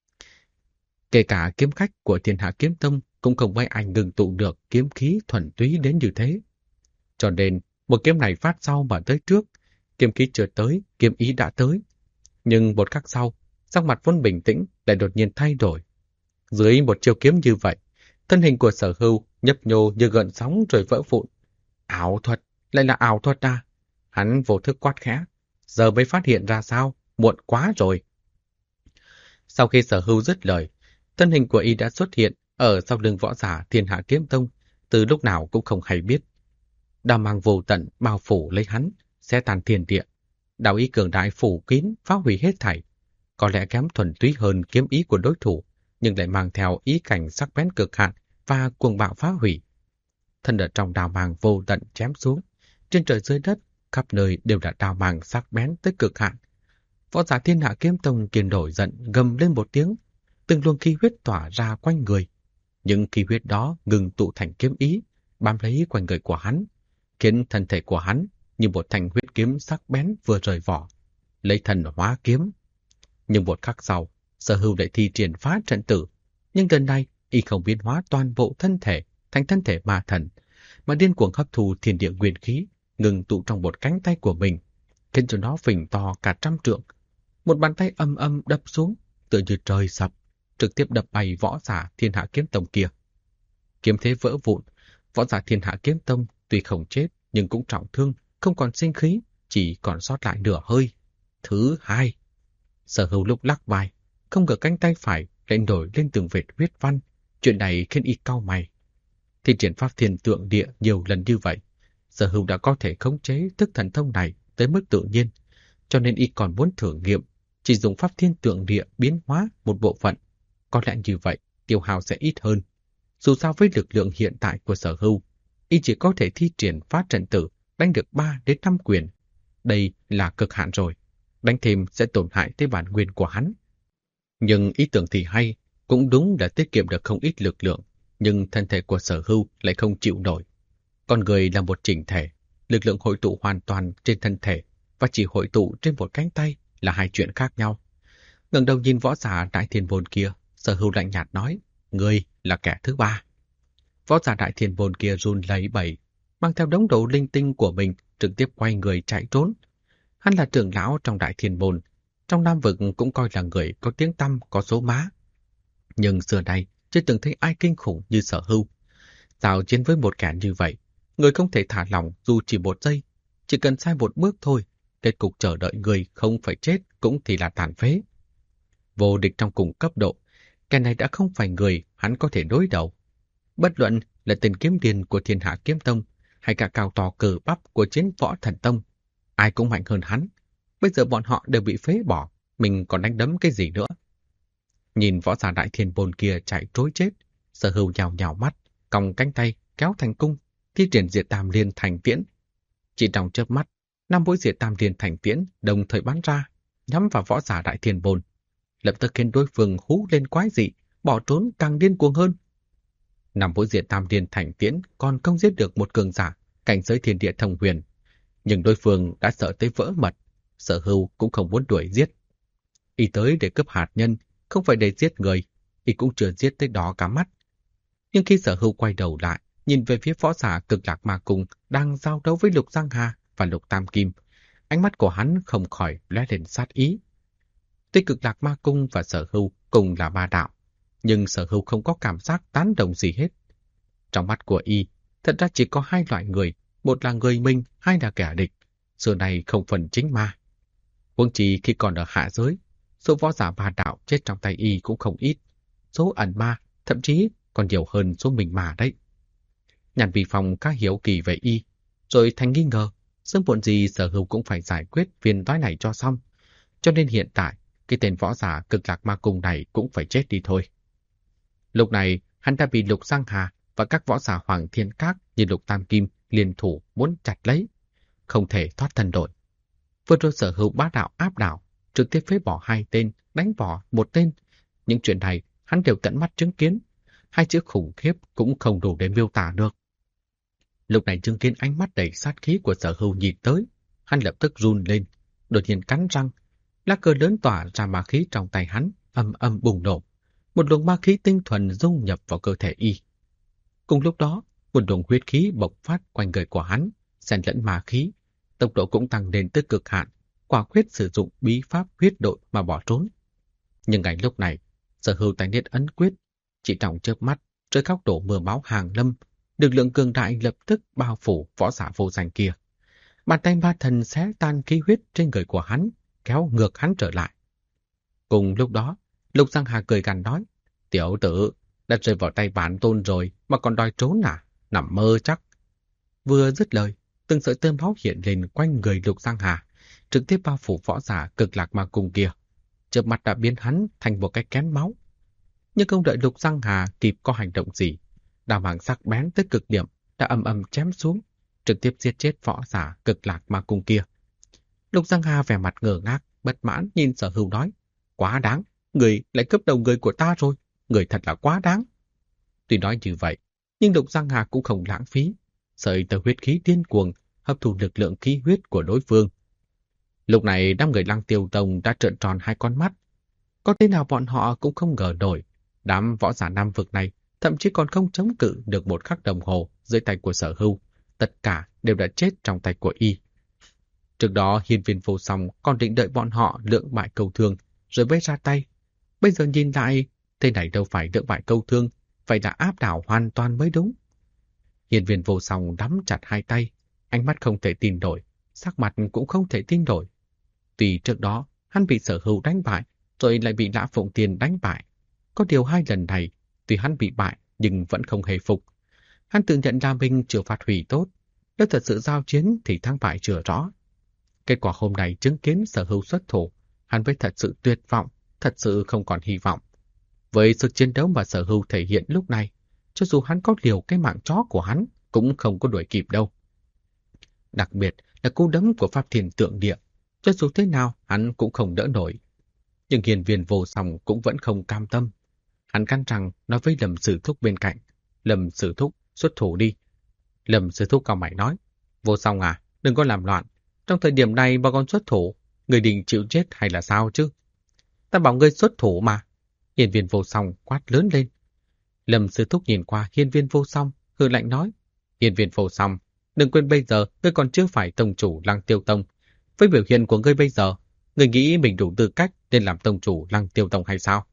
Kể cả kiếm khách của Thiên Hạ Kiếm Tông cũng không mấy ai ngừng tụ được kiếm khí thuần túy đến như thế. Cho nên, một kiếm này phát sau mà tới trước, kiếm khí chưa tới, kiếm ý đã tới. Nhưng một khắc sau, sắc mặt vốn bình tĩnh lại đột nhiên thay đổi. Dưới một chiêu kiếm như vậy, thân hình của Sở Hưu nhấp nhô như gợn sóng rồi vỡ vụn. Ảo thuật, lại là ảo thuật à? Hắn vô thức quát khẽ. Giờ mới phát hiện ra sao? Muộn quá rồi. Sau khi Sở Hưu dứt lời, thân hình của y đã xuất hiện ở sau lưng võ giả Thiên Hạ Kiếm Tông, từ lúc nào cũng không hay biết. Đao mang vô tận bao phủ lấy hắn, xé tan thiên địa. Đạo ý cường đại phủ kín, phá hủy hết thảy. Có lẽ kém thuần túy hơn kiếm ý của đối thủ, nhưng lại mang theo ý cảnh sắc bén cực hạn và cuồng bạo phá hủy. Thân ở trong đao mang vô tận chém xuống, trên trời dưới đất, khắp nơi đều là đao mang sắc bén tới cực hạn. Võ giả Thiên Hạ Kiếm Tông kiên nổi giận gầm lên một tiếng, từng luồng khí huyết tỏa ra quanh người. Những khí huyết đó ngừng tụ thành kiếm ý, bám lấy quanh người của hắn, khiến thân thể của hắn như một thanh huyết kiếm sắc bén vừa rời vỏ, lấy thần hóa kiếm. Nhưng một khắc sau, Sở Hưu lại thi triển phá trận tử, nhưng lần này y không biến hóa toàn bộ thân thể thành thân thể ma thần, mà điên cuồng hấp thu thiên địa nguyên khí, ngừng tụ trong một cánh tay của mình, khiến cho nó phình to cả 100 trượng. Một bàn tay âm âm đập xuống, tựa như trời sập, trực tiếp đập bay võ giả Thiên Hạ Kiếm Tông kia. Kiếm thế vỡ vụn, võ giả Thiên Hạ Kiếm Tông tuy không chết nhưng cũng trọng thương, không còn sinh khí, chỉ còn sót lại nửa hơi. Thứ hai, Sở Hưu lúc lắc vai, không ngờ cánh tay phải lại nổi lên từng vệt huyết văn. Chuyện này khiến y cau mày. Thi triển pháp thiên tượng địa nhiều lần như vậy, Sở Hưu đã có thể khống chế thức thần thông này tới mức tự nhiên, cho nên y còn muốn thử nghiệm, chỉ dùng pháp thiên tượng địa biến hóa một bộ phận. Có lẽ như vậy, tiêu hao sẽ ít hơn. Dù sao với lực lượng hiện tại của Sở Hưu, y chỉ có thể thi triển phá trận tử, đánh được 3 đến 5 quyền. Đây là cực hạn rồi, đánh thêm sẽ tổn hại tới bản nguyên của hắn. Nhưng ý tưởng thì hay, cũng đúng là tiết kiệm được không ít lực lượng, nhưng thân thể của Sở Hưu lại không chịu nổi. Con người là một chỉnh thể, lực lượng hội tụ hoàn toàn trên thân thể và chỉ hội tụ trên một cánh tay là hai chuyện khác nhau. Ngẩng đầu nhìn võ giả Đại Thiên Môn kia, Sở Hưu lạnh nhạt nói, ngươi là kẻ thứ ba. Võ giả Đại Thiên Môn kia run lẩy bẩy, mang theo đống đồ linh tinh của mình, trực tiếp quay người chạy trốn. Hắn là trưởng lão trong Đại Thiên Môn, trong Nam Vực cũng coi là người có tiếng tăm, có số má. Nhưng xưa nay chưa từng thấy ai kinh khủng như Sở Hưu. Giao chiến với một kẻ như vậy, người không thể thả lỏng dù chỉ một giây, chỉ cần sai một bước thôi, kết cục chờ đợi người không phải chết cũng thì là tàn phế. Vô địch trong cùng cấp độ, kẻ này đã không phải người hắn có thể đối đầu. Bất luận là tên kiếm điền của Thiên Hạ Kiếm Tông hay cả cao to cờ bắp của Chiến Võ Thần Tông, ai cũng mạnh hơn hắn. Bây giờ bọn họ đều bị phế bỏ, mình còn đánh đấm cái gì nữa? Nhìn võ giả Đại Thiên Môn kia chạy trối chết, Sở Hưu nhào nhào mắt, còng cánh tay kéo thành cung, thi triển Diệt Tam Liên Thành Tiễn. Chỉ trong chớp mắt, 5 mũi Diệt Tam Liên Thành Tiễn đồng thời bắn ra, nhắm vào võ giả Đại Thiên Môn, lập tức khiến đối phương hú lên quái dị, bỏ trốn càng điên cuồng hơn. 5 mũi Diệt Tam Liên Thành Tiễn còn không giết được một cường giả cảnh giới thiên địa thông huyền, nhưng đối phương đã sợ tới vỡ mật. Sở Hưu cũng không muốn đuổi giết. Y tới để cướp hạt nhân, không phải để giết người, y cũng chưa giết tới đó cả mắt. Nhưng khi Sở Hưu quay đầu lại, nhìn về phía võ giả Cực Lạc Ma Cung đang giao đấu với Lục Giang Hà, và Lục Tam Kim, ánh mắt của hắn không khỏi lóe lên sát ý. Tuy Cực Lạc Ma Cung và Sở Hưu cùng là ma đạo, nhưng Sở Hưu không có cảm giác tán đồng gì hết. Trong mắt của y, thật ra chỉ có hai loại người, một là người mình, hai là kẻ địch, xưa này không phần chính ma. Huống chi khi còn ở hạ giới, số võ giả ma đạo chết trong tay y cũng không ít, số ẩn ma thậm chí còn nhiều hơn số mình mà đấy. Nhàn Vì Phong khá hiếu kỳ về y, rồi thành nghi ngờ, sớm muộn gì Sở Hưu cũng phải giải quyết phiền toái này cho xong, cho nên hiện tại cái tên võ giả Cực Lạc Ma Cung này cũng phải chết đi thôi. Lúc này hắn đã bị Lục Giang Hà và các võ giả Hoàng Thiên Các như Lục Tam Kim liên thủ muốn chặt lấy, không thể thoát thân nổi. Vừa rồi Sở Hưu bá đạo áp đảo, trực tiếp phế bỏ hai tên, đánh bỏ một tên. Những chuyện này hắn đều tận mắt chứng kiến, hai chữ khủng khiếp cũng không đủ để miêu tả được. Lúc này chứng kiến ánh mắt đầy sát khí của Sở Hưu nhìn tới, hắn lập tức run lên, đột nhiên cắn răng, lá cờ lớn tỏa ra ma khí trong tay hắn, ầm ầm bùng nổ, một luồng ma khí tinh thuần dung nhập vào cơ thể y. Cùng lúc đó, một luồng huyết khí bộc phát quanh người của hắn, xen lẫn ma khí, tốc độ cũng tăng lên tới cực hạn, quả quyết sử dụng bí pháp huyết đội mà bỏ trốn. Nhưng ngay lúc này, Sở Hưu tay niết ấn quyết, chỉ trong chớp mắt, rơi khóc đổ mưa máu hàng lâm, lực lượng cường đại lập tức bao phủ võ giả vô danh kia. Bàn tay ma thần xé tan khí huyết trên người của hắn, kéo ngược hắn trở lại. Cùng lúc đó, Lục Giang Hà cười gằn nói, tiểu tử, đã rơi vào tay bản tôn rồi mà còn đòi trốn à? Nằm mơ chắc. Vừa dứt lời, từng sợi tơ máu hiện lên quanh người Lục Giang Hà, trực tiếp bao phủ võ giả Cực Lạc Ma Cung kia. Chớp mắt đã biến hắn thành một cái kén máu. Nhưng không đợi Lục Giang Hà kịp có hành động gì, đao mang sắc bén tới cực điểm đã ầm ầm chém xuống, trực tiếp giết chết võ giả Cực Lạc Ma Cung kia. Lục Giang Hà vẻ mặt ngơ ngác, bất mãn nhìn Sở Hưu nói, quá đáng, người lại cướp đầu người của ta rồi, người thật là quá đáng. Tuy nói như vậy, nhưng Lục Giang Hà cũng không lãng phí, sợi tơ huyết khí điên cuồng hấp thụ lực lượng khí huyết của đối phương. Lúc này đám người Lăng Tiêu Tông đã trợn tròn hai con mắt. Có thế nào bọn họ cũng không ngờ nổi, đám võ giả Nam vực này thậm chí còn không chống cự được một khắc đồng hồ dưới tay của Sở Hưu, tất cả đều đã chết trong tay của y. Trước đó Hiên Viên Vô Song còn định đợi bọn họ lượng bại câu thương rồi mới ra tay. Bây giờ nhìn lại, thế này đâu phải lượng bại câu thương, phải là áp đảo hoàn toàn mới đúng. Hiên Viên Vô Song nắm chặt hai tay, ánh mắt không thể tin nổi, sắc mặt cũng không thể tin nổi. Tuy trước đó hắn bị Sở Hưu đánh bại, rồi lại bị Lã Phụng Tiên đánh bại. Có điều hai lần này, tuy hắn bị bại nhưng vẫn không hề phục. Hắn tự nhận ra mình chưa phát huy tốt, nếu thật sự giao chiến thì thắng bại chưa rõ. Kết quả hôm nay chứng kiến Sở Hưu xuất thủ, hắn mới thật sự tuyệt vọng, thật sự không còn hy vọng. Với sức chiến đấu mà Sở Hưu thể hiện lúc này, cho dù hắn có liều cái mạng chó của hắn, cũng không có đuổi kịp đâu. Đặc biệt là cú đấm của Pháp Thiên Tượng Địa, cho dù thế nào hắn cũng không đỡ nổi. Nhưng Hiên Viên Vô Song cũng vẫn không cam tâm. Hắn cắn răng nói với Lâm Sử Thúc bên cạnh, Lâm Sử Thúc xuất thủ đi. Lâm Sử Thúc cao mày nói, Vô Song à, đừng có làm loạn. Trong thời điểm này mà còn xuất thủ, người định chịu chết hay là sao chứ? Ta bảo ngươi xuất thủ mà. Hiên Viên Vô Song quát lớn lên. Lâm Sư Thúc nhìn qua Hiên Viên Vô Song, hừ lạnh nói, Hiên Viên Vô Song, đừng quên bây giờ ngươi còn chưa phải tông chủ Lăng Tiêu Tông. Với biểu hiện của ngươi bây giờ, ngươi nghĩ mình đủ tư cách nên làm tông chủ Lăng Tiêu Tông hay sao?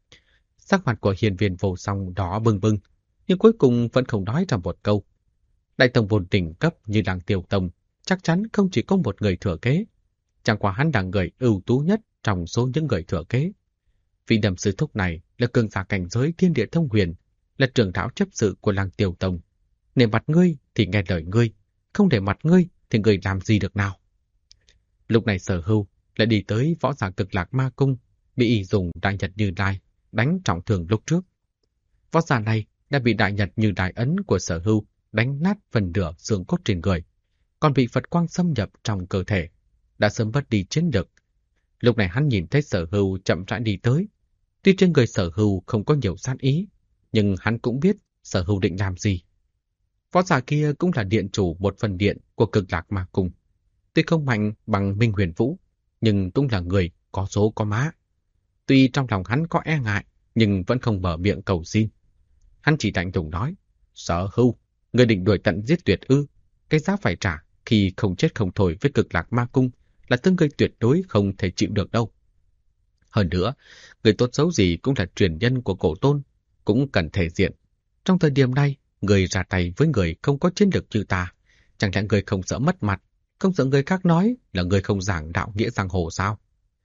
Sắc mặt của Hiên Viên Vô Song đỏ bừng bừng, nhưng cuối cùng vẫn không nói ra một câu. Đại tông môn đỉnh cấp như Lăng Tiêu Tông chắc chắn không chỉ có một người thừa kế. Chẳng qua hắn là người ưu tú nhất trong số những người thừa kế. Vị Lâm Sư Thúc này là cường giả cảnh giới thiên địa thông huyền, là trưởng lão chấp sự của Lăng Tiêu Tông. Nể mặt ngươi thì nghe lời ngươi, không để mặt ngươi thì ngươi làm gì được nào. Lúc này Sở Hưu lại đi tới võ giả Cực Lạc Ma Cung, bị y dùng Đại Nhật Như Lai đánh trọng thương lúc trước. Võ giả này đã bị Đại Nhật Như Lai ấn của Sở Hưu đánh nát phần nửa xương cốt trên người, còn bị Phật quang xâm nhập trong cơ thể, đã sớm mất đi chiến lực. Lúc này hắn nhìn thấy Sở Hưu chậm rãi đi tới. Tuy trên người Sở Hưu không có nhiều sát ý, nhưng hắn cũng biết Sở Hưu định làm gì. Võ giả kia cũng là điện chủ một phần điện của Cực Lạc Ma Cung. Tuy không mạnh bằng Minh Huyền Vũ, nhưng cũng là người có số có má. Tuy trong lòng hắn có e ngại, nhưng vẫn không mở miệng cầu xin. Hắn chỉ lạnh lùng nói, Sở Hưu, người định đuổi tận giết tuyệt ư, cái giá phải trả, khi không chết không thôi với Cực Lạc Ma Cung là thứ ngươi tuyệt đối không thể chịu được đâu. Hơn nữa, người tốt xấu gì cũng là truyền nhân của cổ tôn, cũng cần thể diện. Trong thời điểm này, người ra tay với người không có chiến lược như ta, chẳng lẽ người không sợ mất mặt, không sợ người khác nói là người không giảng đạo nghĩa giang hồ sao?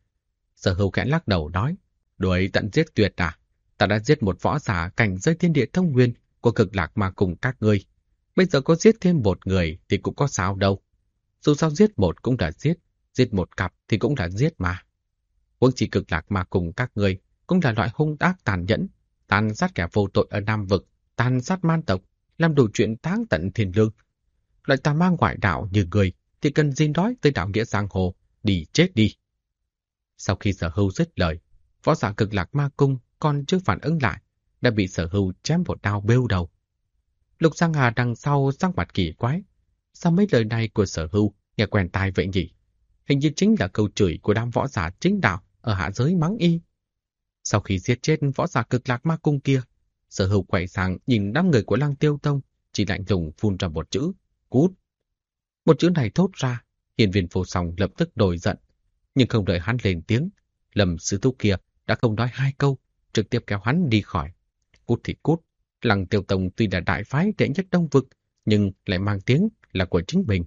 Sở Hưu khẽ lắc đầu nói, đuổi tận giết tuyệt à? Ta đã giết một võ giả cảnh giới thiên địa thông nguyên của Cực Lạc Ma Cung các ngươi. Bây giờ có giết thêm một người thì cũng có sao đâu. Dù sao giết một cũng là giết một cặp thì cũng là giết mà. Huống chi Cực Lạc Ma Cung các ngươi cũng là loại hung ác tàn nhẫn, tàn sát kẻ vô tội ở Nam Vực, tàn sát man tộc, làm đủ chuyện táng tận thiên lương. Loại tà ma ngoại đạo như người thì cần gì nói tới đạo nghĩa giang hồ, đi chết đi. Sau khi Sở Hưu dứt lời, võ giả Cực Lạc Ma Cung còn chưa phản ứng lại, đã bị Sở Hưu chém một đao bêu đầu. Lục Giang Hà đằng sau sắc mặt kỳ quái. Sao mấy lời này của Sở Hưu nghe quen tai vậy nhỉ? Hình như chính là câu chửi của đám võ giả chính đạo ở hạ giới mắng y. Sau khi giết chết võ giả Cực Lạc Ma Cung kia, Sở Hưu quay sang nhìn đám người của Lăng Tiêu Tông, chỉ lạnh lùng phun ra một chữ, cút. Một chữ này thốt ra, Hiên Viên Vô Song lập tức nổi giận, nhưng không đợi hắn lên tiếng, Lâm sư thúc kia đã không nói hai câu, trực tiếp kéo hắn đi khỏi. Cút thì cút, Lăng Tiêu Tông tuy là đại phái đệ nhất Đông Vực, nhưng lại mang tiếng là của chính mình.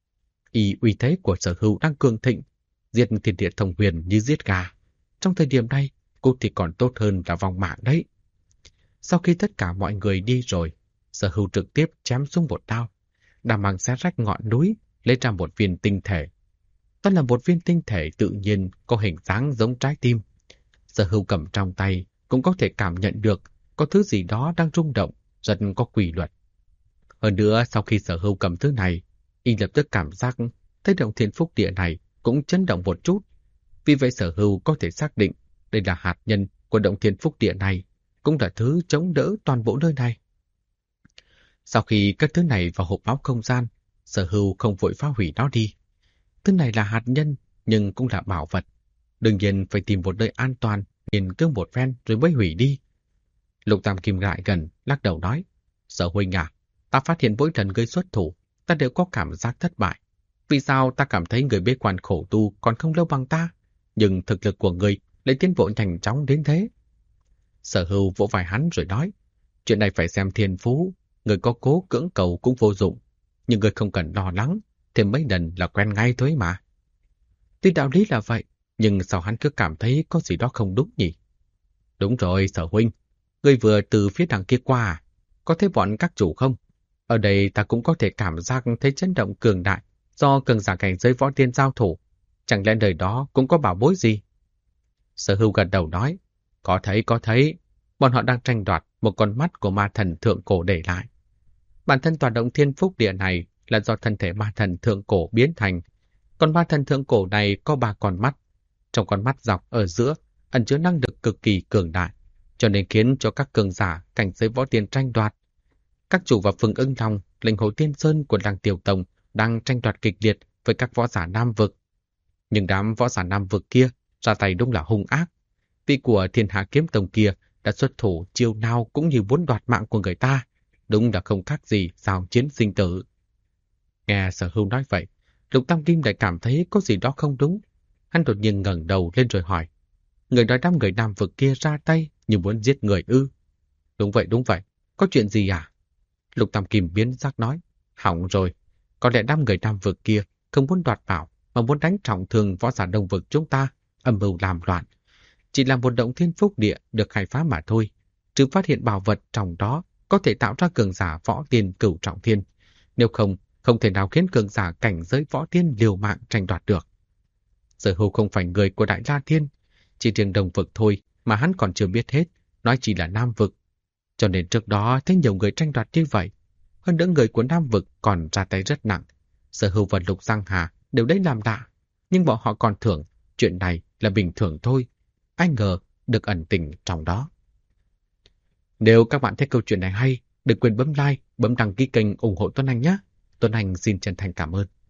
Uy thế của Sở Hưu đang cường thịnh, giết thiên địa thông huyền như giết gà. Trong thời điểm này, cút thì còn tốt hơn là vòng mạng đấy. Sau khi tất cả mọi người đi rồi, Sở Hưu trực tiếp chém xuống một đao, đao mang xé rách ngọn núi, lấy ra một viên tinh thể. Đó là một viên tinh thể tự nhiên có hình dáng giống trái tim. Sở Hưu cầm trong tay cũng có thể cảm nhận được có thứ gì đó đang rung động, rất có quy luật. Hơn nữa, sau khi Sở Hưu cầm thứ này, y lập tức cảm giác thấy động thiên phúc địa này cũng chấn động một chút. Vì vậy Sở Hưu có thể xác định đây là hạt nhân của động thiên phúc địa này, cũng là thứ chống đỡ toàn bộ nơi này. Sau khi cất thứ này vào hộp máu không gian, Sở Hưu không vội phá hủy nó đi. Thứ này là hạt nhân, nhưng cũng là bảo vật. Đương nhiên phải tìm một nơi an toàn, nghiên cứu một phen rồi mới hủy đi. Lục Tam Kim lại gần, lắc đầu nói, Sở huynh à, ta phát hiện mỗi lần ngươi xuất thủ, ta đều có cảm giác thất bại. Vì sao ta cảm thấy người bế quan khổ tu còn không lâu bằng ta, nhưng thực lực của ngươi lại tiến bộ nhanh chóng đến thế? Sở Hưu vỗ vai hắn rồi nói, chuyện này phải xem thiên phú, người có cố cưỡng cầu cũng vô dụng, nhưng người không cần lo lắng, thêm mấy lần là quen ngay thôi mà. Tuy đạo lý là vậy, nhưng sao hắn cứ cảm thấy có gì đó không đúng nhỉ? Đúng rồi, Sở huynh, ngươi vừa từ phía đằng kia qua à? Có thấy bọn các chủ không? Ở đây ta cũng có thể cảm giác thấy chấn động cường đại do cường giả cảnh giới võ tiên giao thủ. Chẳng lẽ đời đó cũng có bảo bối gì? Sở Hưu gật đầu nói, có thấy, bọn họ đang tranh đoạt một con mắt của ma thần thượng cổ để lại. Bản thân tòa động thiên phúc địa này là do thân thể ma thần thượng cổ biến thành. Còn ma thần thượng cổ này có 3 con mắt. Trong con mắt dọc ở giữa ẩn chứa năng lực cực kỳ cường đại, cho nên khiến cho các cường giả cảnh giới võ tiên tranh đoạt. Các chủ và Phùng Ưng Long, linh hồ Tiên Sơn của Lăng Tiêu Tông đang tranh đoạt kịch liệt với các võ giả Nam Vực. Nhưng đám võ giả Nam Vực kia ra tay đúng là hung ác. Vị của Thiên Hạ Kiếm Tông kia đã xuất thủ chiêu nào cũng như muốn đoạt mạng của người ta, đúng là không khác gì giao chiến sinh tử. Nghe Sở Hưu nói vậy, Lục Tam Kim lại cảm thấy có gì đó không đúng. Hắn đột nhiên ngẩng đầu lên rồi hỏi, người nói đám người Nam Vực kia ra tay như muốn giết người ư? Đúng vậy, có chuyện gì à? Lục Tam Kim biến sắc nói, hỏng rồi, có lẽ đám người Nam Vực kia không muốn đoạt bảo mà muốn đánh trọng thương võ giả Đông Vực chúng ta, âm mưu làm loạn. Chỉ là một động thiên phúc địa được khai phá mà thôi, trừ phát hiện bảo vật trong đó có thể tạo ra cường giả võ tiên cửu trọng thiên. Nếu không thể nào khiến cường giả cảnh giới võ tiên liều mạng tranh đoạt được. Sở Hưu không phải người của Đại La Thiên, chỉ riêng Đông Vực thôi mà hắn còn chưa biết hết, nói chỉ là Nam Vực. Cho nên trước đó thấy nhiều người tranh đoạt như vậy. Hơn nữa người của Nam Vực còn ra tay rất nặng. Sở Hưu và Lục Giang Hà đều đấy làm đạ, nhưng bọn họ còn thưởng, chuyện này là bình thường thôi. Ai ngờ được ẩn tình trong đó. Nếu các bạn thấy câu chuyện này hay, đừng quên bấm like, bấm đăng ký kênh ủng hộ Tuấn Anh nhé. Tuấn Anh xin chân thành cảm ơn.